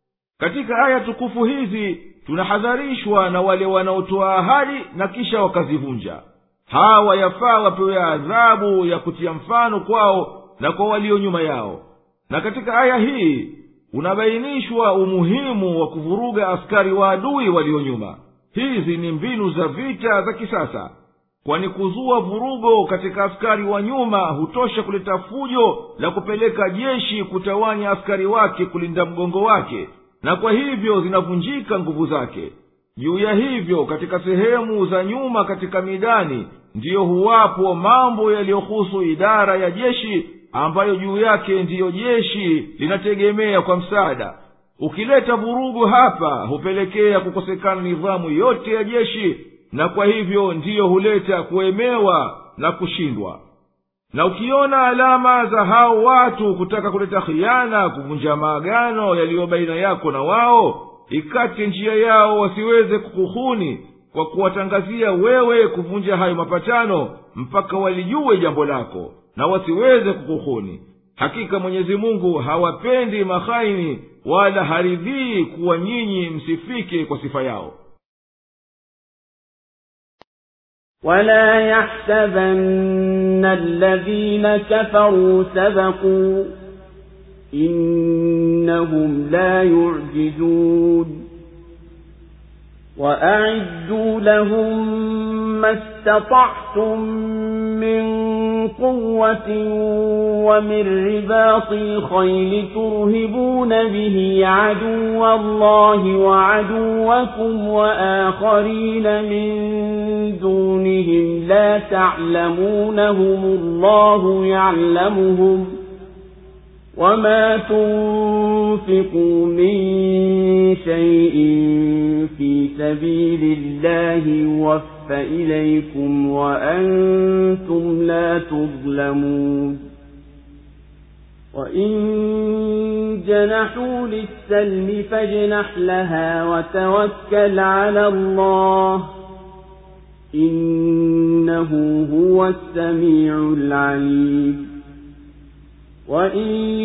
Katika aya tukufu hizi tunahadharishwa na wale wanaotoa ahadi na kisha wakazivunja. Hawa yafaa wapewe adhabu ya kutia mfano kwao na kwa walio nyuma yao. Na katika aya hii unabainishwa umuhimu wa kuvuruga askari wa adui walio nyuma. Hizi ni mbinu za vita za kisasa, kwani kuzua vurugo katika askari wa nyuma hutosha kuleta fujo la kupeleka jeshi kutawanya askari wake kulinda mgongo wake, na kwa hivyo zinavunjika nguvu zake. Juu ya hivyo katika sehemu za nyuma katika midani ndiyo huwapo mambo yaliyohusu idara ya jeshi, ambayo juu yake ndiyo jeshi linategemea kwa msaada. Ukileta vurugu hapa hupelekea kukosekana nidhamu yote ya jeshi, na kwa hivyo ndiyo huleta kuemewa na kushindwa. Na ukiona alama za hao watu kutaka kuleta khiana, kuvunja maagano yaliyo baina yako na wao, ikate njia yao wasiweze kukuhuni kwa kuwatangazia wewe kuvunja hayo mapatano mpaka walijue jambo lako na wasiweze kukuhuni. Hakika Mwenyezi Mungu hawapendi makhaini, wala haridhii kuwa nyinyi msifike kwa sifa yao. ولا يحسبن الذين كفروا سبقوا إنهم لا يعجزون وأعدوا لهم ما استطعتم من قوة ومن رباط الخيل ترهبون به عدو الله وعدوكم وآخرين من دونهم لا تعلمونهم الله يعلمهم وما تنفقوا من شيء في سبيل الله يوفى إليكم وأنتم لا تظلمون وإن جنحوا للسلم فاجنح لها وتوكل على الله إنه هو السميع العليم وإن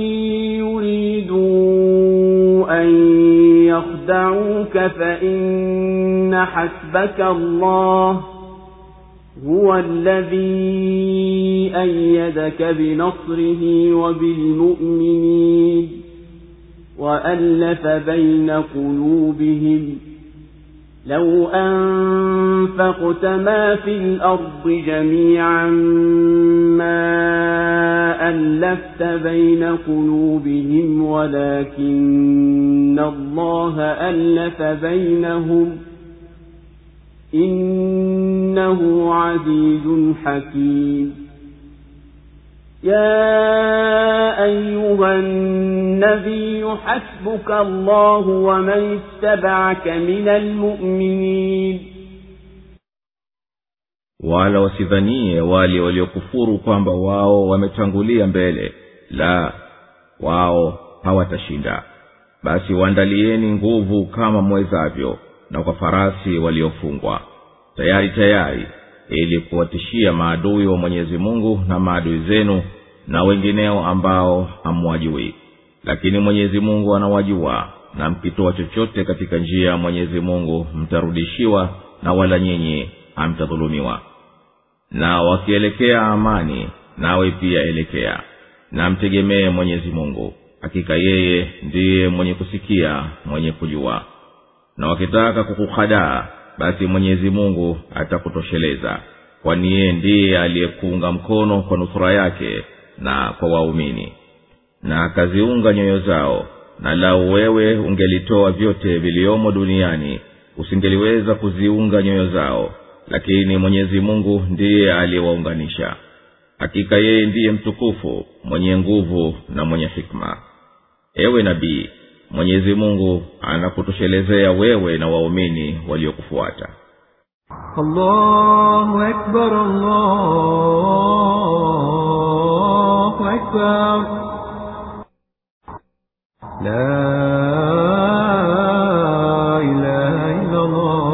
يريدوا أن يخدعوك فإن حسبك الله هو الذي أيدك بنصره وبالمؤمنين وألف بين قلوبهم لو أنفقت ما في الأرض جميعا ما ألفت بين قلوبهم ولكن الله ألف بينهم إنه عزيز حكيم يا أيها النبي حسبك الله ومن اتبعك من المؤمنين wala wasidhanie wale waliokufuru kwamba wao wametangulia mbele, la, wao hawatashinda. Basi waandalieni nguvu kama mwezavyo, na kwa farasi waliofungwa tayari tayari, ili kuwatishia maadui wa Mwenyezi Mungu na maadui zenu na wengineo ambao hamwajui. Lakini Mwenyezi Mungu anawajua, na mkitoa chochote katika njia ya Mwenyezi Mungu mtarudishiwa, na wala nyinyi hamtadhulumiwa. Na wakielekea amani, nawe pia elekea, na mtegemee Mwenyezi Mungu, hakika yeye ndiye mwenye kusikia, mwenye kujua. Na wakitaka kukuhadaa, basi Mwenyezi Mungu atakutosheleza, kwani yeye ndiye aliyekuunga mkono kwa nusura yake na kwa waumini. Na akaziunga nyoyo zao, na lau wewe ungelitoa vyote viliomo duniani usingeliweza kuziunga nyoyo zao, lakini Mwenyezi Mungu ndiye aliyewaunganisha. Hakika yeye ndiye mtukufu, mwenye nguvu na mwenye hikma. Ewe nabii, Mwenyezi Mungu anakutoshelezea wewe na waumini waliokufuata. Allahu Akbar, Allahu Akbar. La ilaha illa Allah.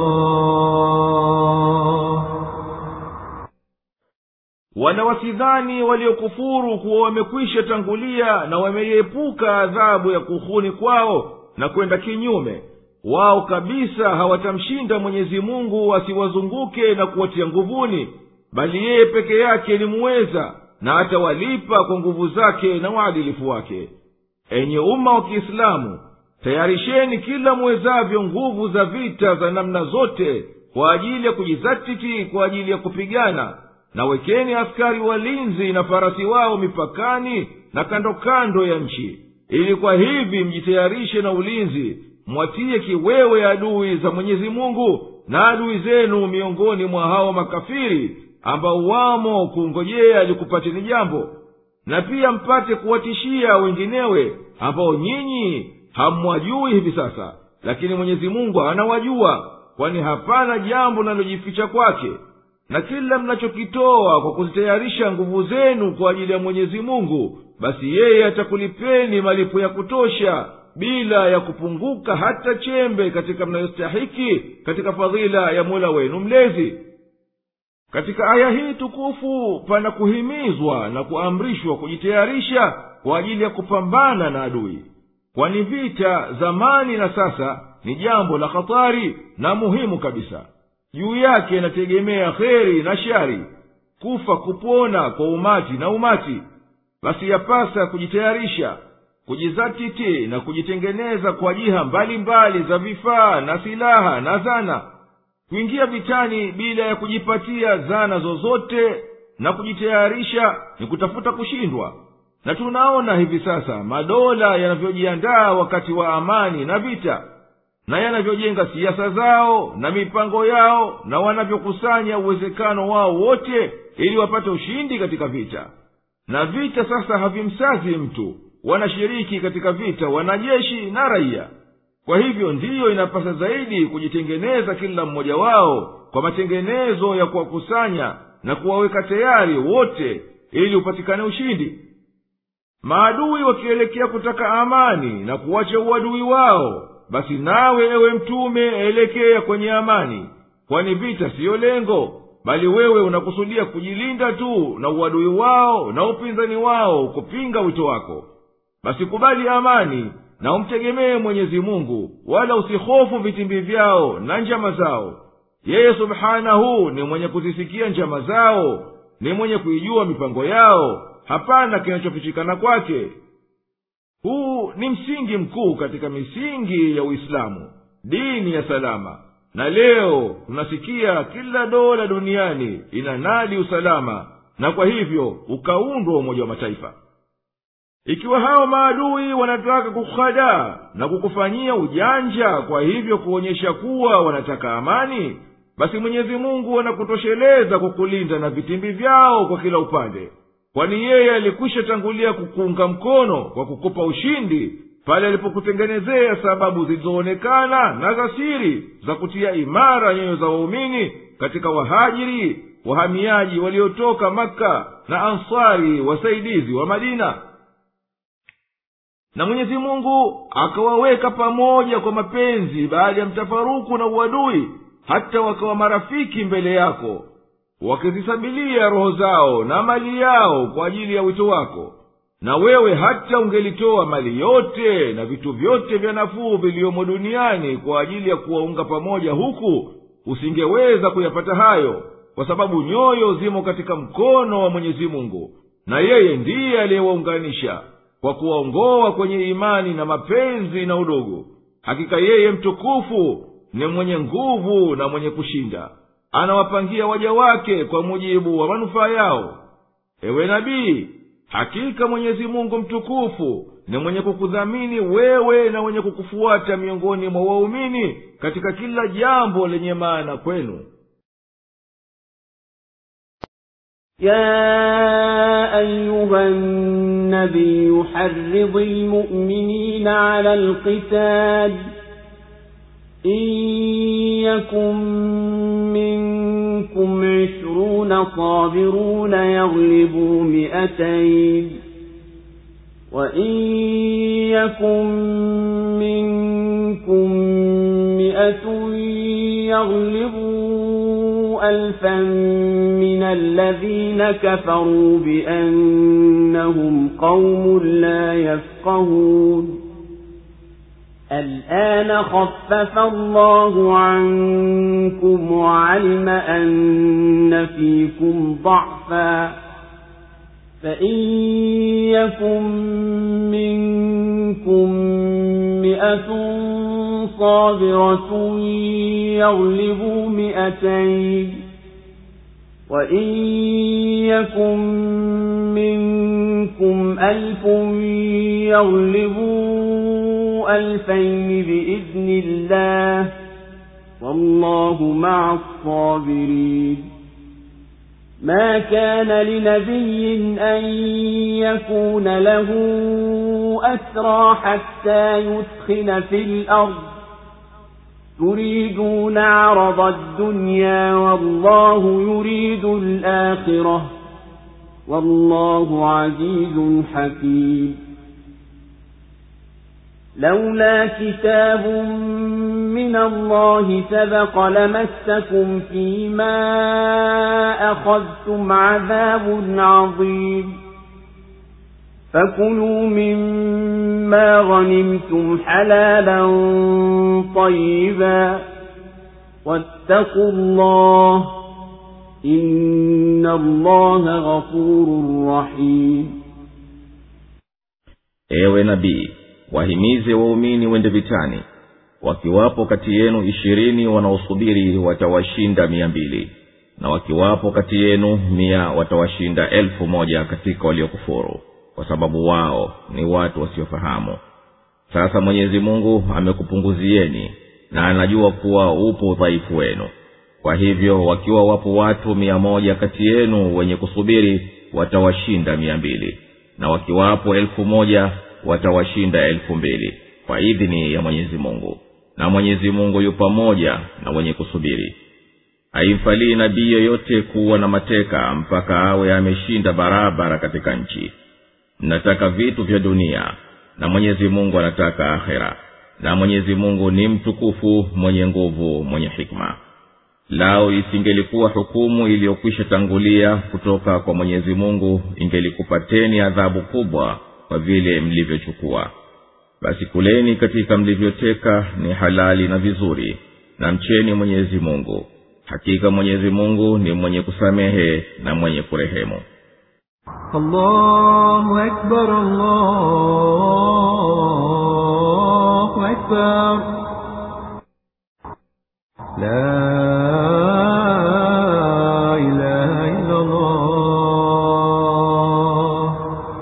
Wala wasidhani waliokufuru kuwa wamekwisha tangulia na wameepuka adhabu ya kuhuni kwao na kwenda kinyume. Wao kabisa hawatamshinda Mwenyezi Mungu asiwazunguke na kuwatia nguvuni, bali yeye peke yake ni muweza, na atawalipa kwa nguvu zake na uadilifu wake. Enyi umma wa Kiislamu, tayarisheni kila muwezavyo nguvu za vita za namna zote kwa ajili ya kujizatiti kwa ajili ya kupigana, na wekeni askari walinzi na farasi wao mipakani na kando kando ya nchi, ili kwa hivi mjitayarishe na ulinzi, mwatie kiwewe adui za Mwenyezi Mungu na adui zenu miongoni mwa hao makafiri ambao wamo kungojea likupateni jambo, na pia mpate kuwatishia wenginewe ambao nyinyi hamwajui hivi sasa, lakini Mwenyezi Mungu anawajua, kwani hapana jambo linalojificha kwake. Na kila mnachokitoa kwa kuzitayarisha nguvu zenu kwa ajili ya Mwenyezi Mungu, basi yeye atakulipeni malipo ya kutosha bila ya kupunguka hata chembe katika mnayostahiki katika fadhila ya Mola wenu mlezi. Katika aya hii tukufu pana kuhimizwa na kuamrishwa kujitayarisha kwa ajili ya kupambana na adui, kwani vita zamani na sasa ni jambo la hatari na muhimu kabisa. Juu yake inategemea kheri na shari, kufa kupona kwa umati na umati. Basi yapasa kujitayarisha, kujizatiti na kujitengeneza kwa jiha mbalimbali za vifaa na silaha na zana, kuingia vitani bila ya kujipatia zana zozote na kujitayarisha ni kutafuta kushindwa. Na tunaona hivi sasa madola yanavyojiandaa wakati wa amani na vita, na yanavyojenga siasa zao na mipango yao, na wanavyokusanya uwezekano wao wote ili wapate ushindi katika vita. Na vita sasa havimsazi mtu, wanashiriki katika vita wanajeshi na raia. Kwa hivyo ndiyo inapasa zaidi kujitengeneza kila mmoja wao kwa matengenezo ya kuwakusanya na kuwaweka tayari wote ili upatikane ushindi. Maadui wakielekea kutaka amani na kuwacha uadui wao, basi nawe ewe mtume elekea kwenye amani, kwani vita siyo lengo, bali wewe unakusudia kujilinda tu na uadui wao na upinzani wao kupinga wito wako. Basi kubali amani na umtegemee Mwenyezi Mungu, wala usihofu vitimbi vyao na njama zao. Yeye subhanahu ni mwenye kuzisikia njama zao, ni mwenye kuijua mipango yao, hapana kinachofichikana kwake. Huu ni msingi mkuu katika misingi ya Uislamu, dini ya salama. Na leo tunasikia kila dola duniani inanadi usalama, na kwa hivyo ukaundwa Umoja wa Mataifa. Ikiwa hao maadui wanataka kukuhadaa na kukufanyia ujanja, kwa hivyo kuonyesha kuwa wanataka amani, basi Mwenyezi Mungu anakutosheleza kukulinda na vitimbi vyao kwa kila upande, kwani yeye alikwisha tangulia kukuunga mkono kwa kukupa ushindi pale alipokutengenezea sababu zilizoonekana na za siri za kutia imara nyoyo za waumini katika wahajiri, wahamiaji waliotoka Makka, na Ansari, wasaidizi wa Madina. Na Mwenyezi Mungu akawaweka pamoja kwa mapenzi baada ya mtafaruku na uadui, hata wakawa marafiki mbele yako, wakizisabilia roho zao na mali yao kwa ajili ya wito wako. Na wewe hata ungelitoa mali yote na vitu vyote vya nafuu viliomo duniani kwa ajili ya kuwaunga pamoja huku, usingeweza kuyapata hayo, kwa sababu nyoyo zimo katika mkono wa Mwenyezi Mungu, na yeye ndiye aliyewaunganisha kwa kuwaongoa kwenye imani na mapenzi na udugu. Hakika yeye mtukufu ni mwenye nguvu na mwenye kushinda, anawapangia waja wake kwa mujibu wa manufaa yao. Ewe nabii, hakika Mwenyezi Mungu mtukufu ni mwenye kukudhamini wewe na mwenye kukufuata miongoni mwa waumini katika kila jambo lenye maana kwenu. يا أيها النبي حرض المؤمنين على القتال إن يكن منكم عشرون صابرون يغلبوا مئتين وإن يكن منكم مئة يغلبوا ألفا من الذين كفروا بأنهم قوم لا يفقهون الآن خفف الله عنكم وعلم أن فيكم ضعفا فإن يكن منكم مئة صابرة يغلبوا مئتين وإن يكن منكم ألف يغلبوا ألفين بإذن الله والله مع الصابرين ما كان لنبي أن يكون له أسرى حتى يثخن في الأرض تريدون عرض الدنيا والله يريد الآخرة والله عزيز حكيم لولا كتاب من الله سبق لمسكم فيما أخذتم عذاب عظيم فكلوا مما غنمتم حلالا طيبا واتقوا الله إن الله غفور رحيم. ewe nabii, wahimize waumini wende vitani. Wakiwapo kati yenu ishirini wanaosubiri watawashinda mia mbili, na wakiwapo kati yenu mia watawashinda elfu moja katika waliokufuru, kwa sababu wao ni watu wasiofahamu. Sasa Mwenyezi Mungu amekupunguzieni na anajua kuwa upo udhaifu wenu. Kwa hivyo wakiwa wapo watu mia moja kati yenu wenye kusubiri watawashinda mia mbili, na wakiwapo elfu moja watawashinda elfu mbili kwa idhini ya Mwenyezi Mungu, na Mwenyezi Mungu yu pamoja na wenye kusubiri. Haimfalii nabii yoyote kuwa na mateka mpaka awe ameshinda barabara katika nchi. Mnataka vitu vya dunia, na Mwenyezi Mungu anataka akhera, na Mwenyezi Mungu ni mtukufu, mwenye nguvu, mwenye hikma. Lao isingelikuwa hukumu iliyokwisha tangulia kutoka kwa Mwenyezi Mungu, ingelikupateni adhabu kubwa kwa vile mlivyochukua. Basi kuleni katika mlivyoteka ni halali na vizuri, na mcheni Mwenyezi Mungu. Hakika Mwenyezi Mungu ni mwenye kusamehe na mwenye kurehemu. Allahu Akbar, Allahu Akbar. La ilaha illa Allah.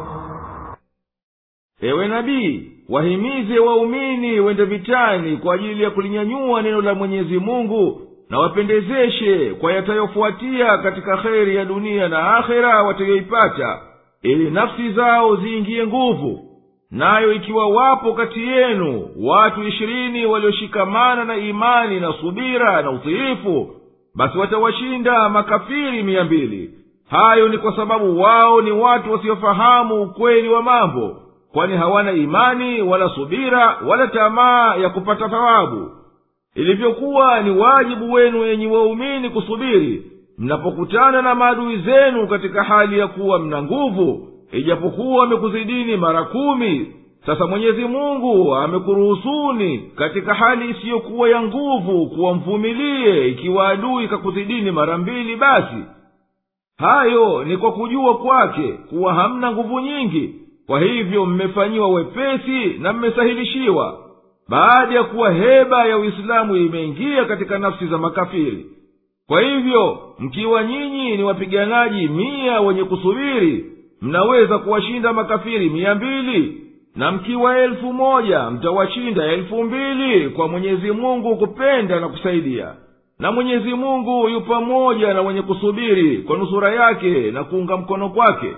Ewe nabii, wahimize waumini wende vitani kwa ajili ya kulinyanyua neno la Mwenyezi Mungu, na wapendezeshe kwa yatayofuatia katika kheri ya dunia na akhera watayoipata, ili nafsi zao ziingie nguvu. Nayo ikiwa wapo kati yenu watu ishirini walioshikamana na imani na subira na utiifu, basi watawashinda makafiri mia mbili. Hayo ni kwa sababu wao ni watu wasiofahamu ukweli wa mambo, kwani hawana imani wala subira wala tamaa ya kupata thawabu. Ilivyokuwa ni wajibu wenu enyi waumini kusubiri mnapokutana na maadui zenu katika hali ya kuwa mna nguvu, ijapokuwa amekuzidini mara kumi. Sasa Mwenyezi Mungu amekuruhusuni katika hali isiyokuwa ya nguvu kuwa mvumilie ikiwa adui kakuzidini mara mbili. Basi hayo ni kwa kujua kwake kuwa hamna nguvu nyingi, kwa hivyo mmefanyiwa wepesi na mmesahilishiwa, baada ya kuwa heba ya Uislamu imeingia katika nafsi za makafiri. Kwa hivyo mkiwa nyinyi ni wapiganaji mia wenye kusubiri, mnaweza kuwashinda makafiri mia mbili, na mkiwa elfu moja mtawashinda elfu mbili kwa Mwenyezi Mungu kupenda na kusaidia. Na Mwenyezi Mungu yu pamoja na wenye kusubiri kwa nusura yake na kuunga mkono kwake.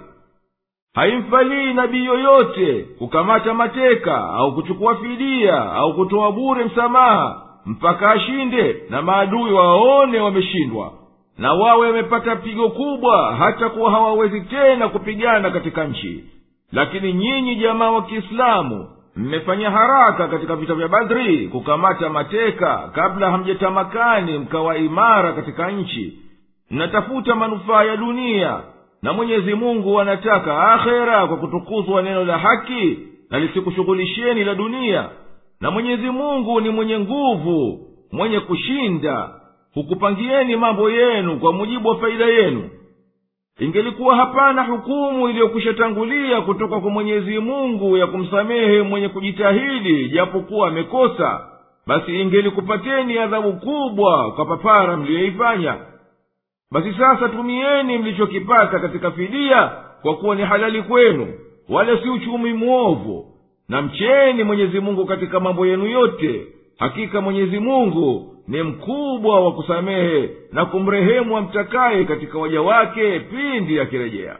Haimfalii nabii yoyote kukamata mateka au kuchukua fidia au kutoa bure msamaha mpaka ashinde na maadui waone wameshindwa, na wawe wamepata pigo kubwa hata kuwa hawawezi tena kupigana katika nchi. Lakini nyinyi jamaa wa Kiislamu mmefanya haraka katika vita vya Badri kukamata mateka kabla hamjatamakani mkawa imara katika nchi. Mnatafuta manufaa ya dunia, na Mwenyezi Mungu anataka akhera kwa kutukuzwa neno la haki na lisikushughulisheni la dunia. Na Mwenyezi Mungu ni mwenye nguvu, mwenye kushinda, hukupangieni mambo yenu kwa mujibu wa faida yenu. Ingelikuwa hapana hukumu iliyokwisha tangulia kutoka kwa Mwenyezi Mungu ya kumsamehe mwenye kujitahidi japokuwa amekosa, basi ingelikupateni adhabu kubwa kwa papara mliyoifanya. Basi sasa tumieni mlichokipata katika fidia kwa kuwa ni halali kwenu, wala si uchumi muovu, na mcheni Mwenyezi Mungu katika mambo yenu yote. Hakika Mwenyezi Mungu ni mkubwa wa kusamehe na kumrehemu amtakaye katika waja wake pindi akirejea.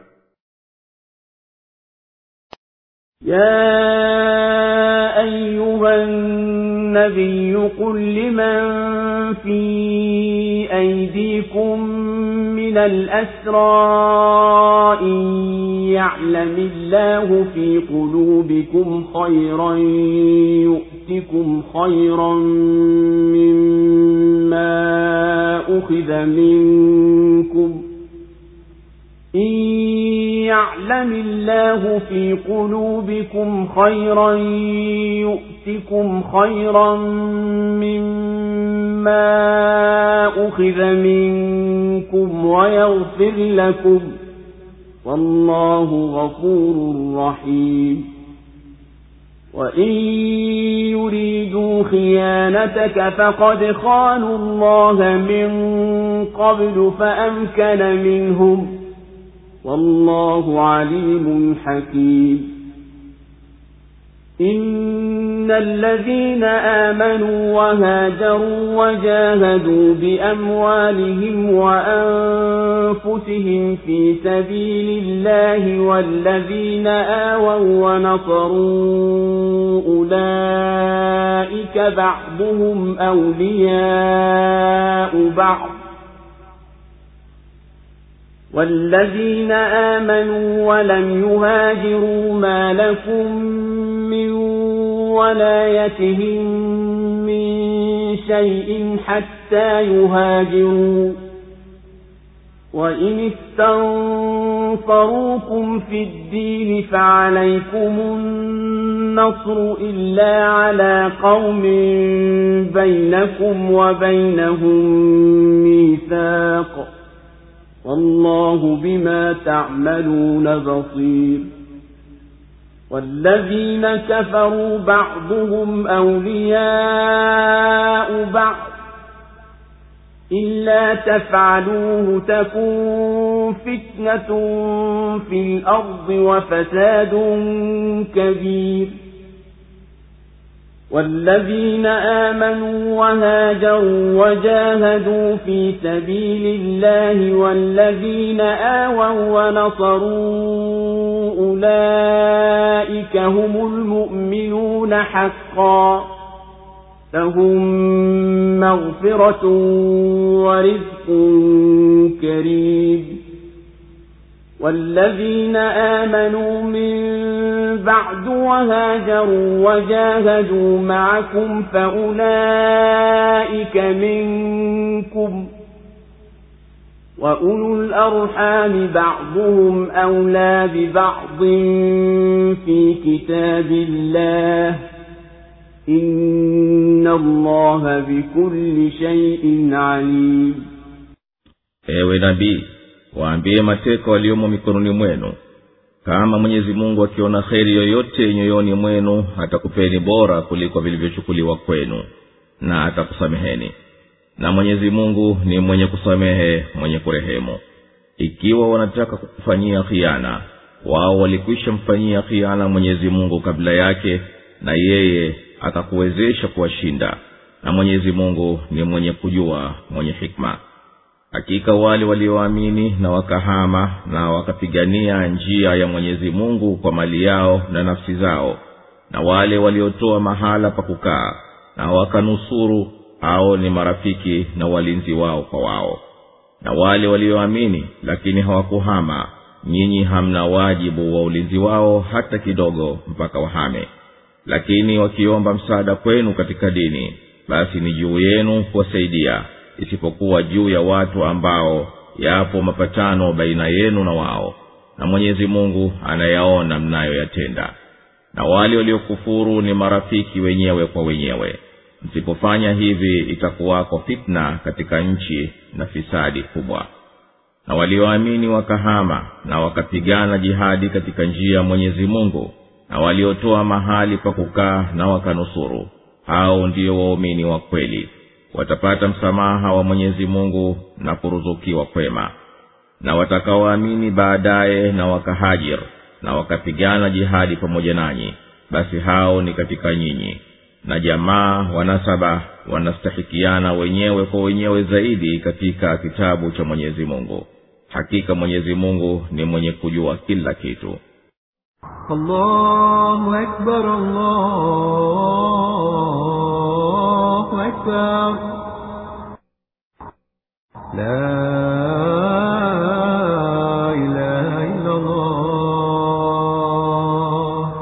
يا أيها النبي قل لمن في أيديكم من الأسرى إن يعلم الله في قلوبكم خيرا يؤتكم خيرا مما أخذ منكم إن يعلم الله في قلوبكم خيرا يؤتكم خيرا مما أخذ منكم ويغفر لكم والله غفور رحيم. وإن يريدوا خيانتك فقد خانوا الله من قبل فأمكن منهم والله عليم حكيم إن الذين آمنوا وهاجروا وجاهدوا بأموالهم وأنفسهم في سبيل الله والذين آووا ونصروا أولئك بعضهم أولياء بعض والذين آمنوا ولم يهاجروا ما لكم من ولايتهم من شيء حتى يهاجروا وإن استنصروكم في الدين فعليكم النصر إلا على قوم بينكم وبينهم ميثاق والله بما تعملون بصير والذين كفروا بعضهم أولياء بعض إلا تفعلوه تكون فتنة في الأرض وفساد كبير والذين آمنوا وهاجروا وجاهدوا في سبيل الله والذين آووا ونصروا أولئك هم المؤمنون حقا لهم مغفرة ورزق كريم والذين آمنوا من بعد وهاجروا وجاهدوا معكم فأولئك منكم وأولو الأرحام بعضهم أولى ببعض في كتاب الله إن الله بكل شيء عليم. Ewe nabii, waambie mateka waliomo mikononi mwenu, kama Mwenyezi Mungu akiona kheri yoyote nyoyoni mwenu atakupeni bora kuliko vilivyochukuliwa kwenu na atakusameheni, na Mwenyezi Mungu ni mwenye kusamehe mwenye kurehemu. Ikiwa wanataka kukufanyia khiana, wao walikwisha mfanyia khiana Mwenyezi Mungu kabla yake, na yeye akakuwezesha kuwashinda, na Mwenyezi Mungu ni mwenye kujua mwenye hikma. Hakika wale walioamini na wakahama na wakapigania njia ya Mwenyezi Mungu kwa mali yao na nafsi zao, na wale waliotoa mahala pa kukaa na wakanusuru, hao ni marafiki na walinzi wao kwa wao. Na wale walioamini lakini hawakuhama, nyinyi hamna wajibu wa ulinzi wao hata kidogo mpaka wahame. Lakini wakiomba msaada kwenu katika dini, basi ni juu yenu kuwasaidia, isipokuwa juu ya watu ambao yapo mapatano baina yenu na wao, na Mwenyezi Mungu anayaona mnayoyatenda. Na wale waliokufuru ni marafiki wenyewe kwa wenyewe. Msipofanya hivi itakuwako fitna katika nchi na fisadi kubwa. Na walioamini wakahama na wakapigana jihadi katika njia ya Mwenyezi Mungu, na waliotoa mahali pa kukaa na wakanusuru, hao ndio waumini wa kweli, watapata msamaha wa Mwenyezi Mungu na kuruzukiwa kwema. Na watakaoamini baadaye na wakahajir na wakapigana jihadi pamoja nanyi, basi hao ni katika nyinyi, na jamaa wanasaba wanastahikiana wenyewe kwa wenyewe zaidi katika kitabu cha Mwenyezi Mungu. Hakika Mwenyezi Mungu ni mwenye kujua kila kitu. Allahu Akbar, Allahu Akbar, La ilaha illa Allah.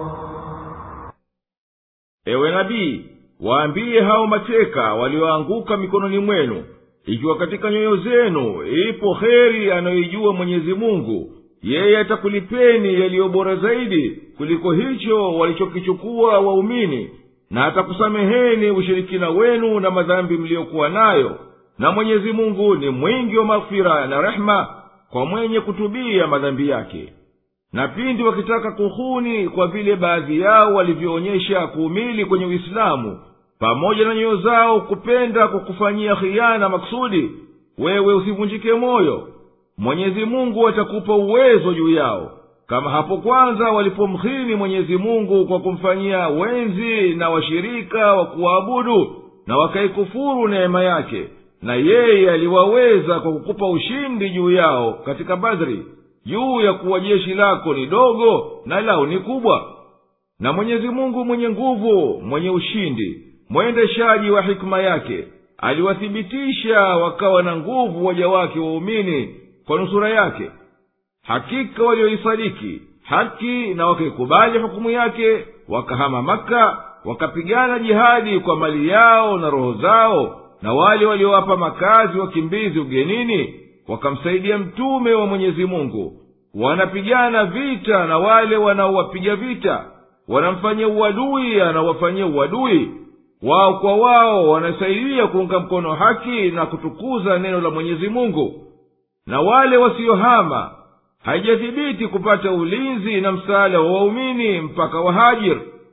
Ewe nabii, waambie hao mateka walioanguka mikononi mwenu, ikiwa katika nyoyo zenu ipo kheri anayojua Mwenyezi Mungu, yeye atakulipeni yaliyo bora zaidi kuliko hicho walichokichukua waumini, na atakusameheni ushirikina wenu na madhambi mliokuwa nayo, na Mwenyezi Mungu ni mwingi wa maghfira na rehema kwa mwenye kutubia madhambi yake. na pindi wakitaka kuhuni kwa vile baadhi yao walivyoonyesha kuumili kwenye uislamu pamoja na nyoyo zao kupenda kukufanyia khiana maksudi, wewe usivunjike moyo. Mwenyezi Mungu atakupa uwezo juu yao, kama hapo kwanza walipomkhini Mwenyezi Mungu kwa kumfanyia wenzi na washirika wa kuabudu na wakaikufuru neema yake, na yeye aliwaweza kwa kukupa ushindi juu yao katika Badri, juu ya kuwa jeshi lako ni dogo na lao ni kubwa. Na Mwenyezi Mungu mwenye nguvu, mwenye ushindi, mwendeshaji wa hikma yake, aliwathibitisha wakawa na nguvu waja wake waumini kwa nusura yake. Hakika walioisadiki haki na wakaikubali hukumu yake, wakahama Maka, wakapigana jihadi kwa mali yao na roho zao, na wale waliowapa makazi wakimbizi ugenini wakamsaidia mtume wa Mwenyezi Mungu, wanapigana vita na wale wanaowapiga vita, wanamfanyia uadui anawafanyia uadui, wao kwa wao wanasaidia kuunga mkono haki na kutukuza neno la Mwenyezi Mungu. Na wale wasiohama haijathibiti kupata ulinzi na msaada wa waumini mpaka wahajir,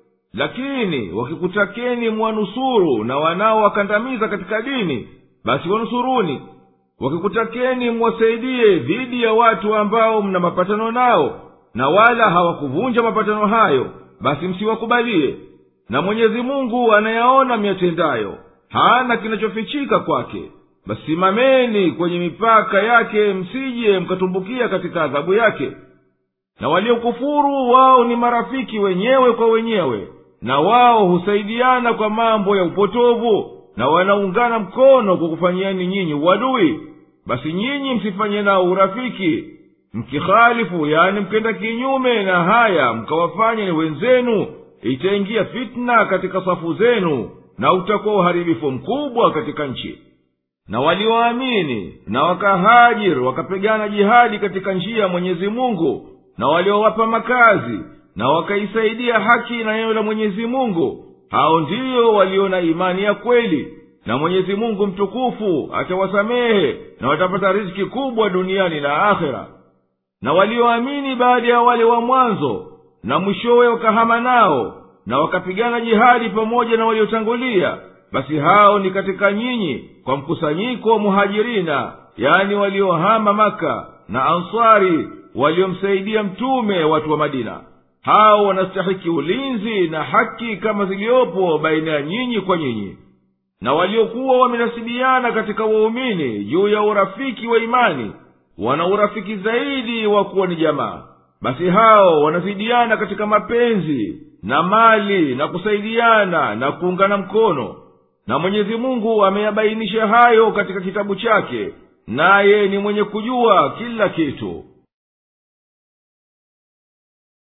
lakini wakikutakeni mwanusuru na wanao wakandamiza katika dini, basi wanusuruni. Wakikutakeni mwasaidie dhidi ya watu ambao mna mapatano nao na wala hawakuvunja mapatano hayo, basi msiwakubalie. Na Mwenyezi Mungu anayaona miatendayo, hana kinachofichika kwake. Basi simameni kwenye mipaka yake, msije mkatumbukia katika adhabu yake. Na waliokufuru wao ni marafiki wenyewe kwa wenyewe, na wao husaidiana kwa mambo ya upotovu, na wanaungana mkono kwa kufanyiani nyinyi uadui. Basi nyinyi msifanye nao urafiki. Mkikhalifu, yani mkenda kinyume na haya mkawafanya ni wenzenu, itaingia fitna katika safu zenu, na utakuwa uharibifu mkubwa katika nchi. Na walioamini na wakahajir wakapigana jihadi katika njia ya Mwenyezi Mungu, na waliowapa makazi na wakaisaidia haki na neno la Mwenyezi Mungu, hao ndio waliona imani ya kweli, na Mwenyezi Mungu mtukufu atawasamehe na watapata riziki kubwa duniani na akhera. Na walioamini baada ya wale wa mwanzo na mwishowe wakahama nao na wakapigana jihadi pamoja na waliotangulia, basi hao ni katika nyinyi kwa mkusanyiko wa muhajirina, yani waliohama Maka, na Ansari waliomsaidia mtume watu wa Madina. Hao wanastahiki ulinzi na haki kama ziliopo baina ya nyinyi kwa nyinyi. Na waliokuwa wamenasibiana katika waumini juu ya urafiki wa imani, wana urafiki zaidi wa kuwa ni jamaa. Basi hao wanazidiana katika mapenzi na mali na kusaidiana na kuungana mkono. Na Mwenyezi Mungu ameyabainisha hayo katika kitabu chake, naye ni mwenye kujua kila kitu.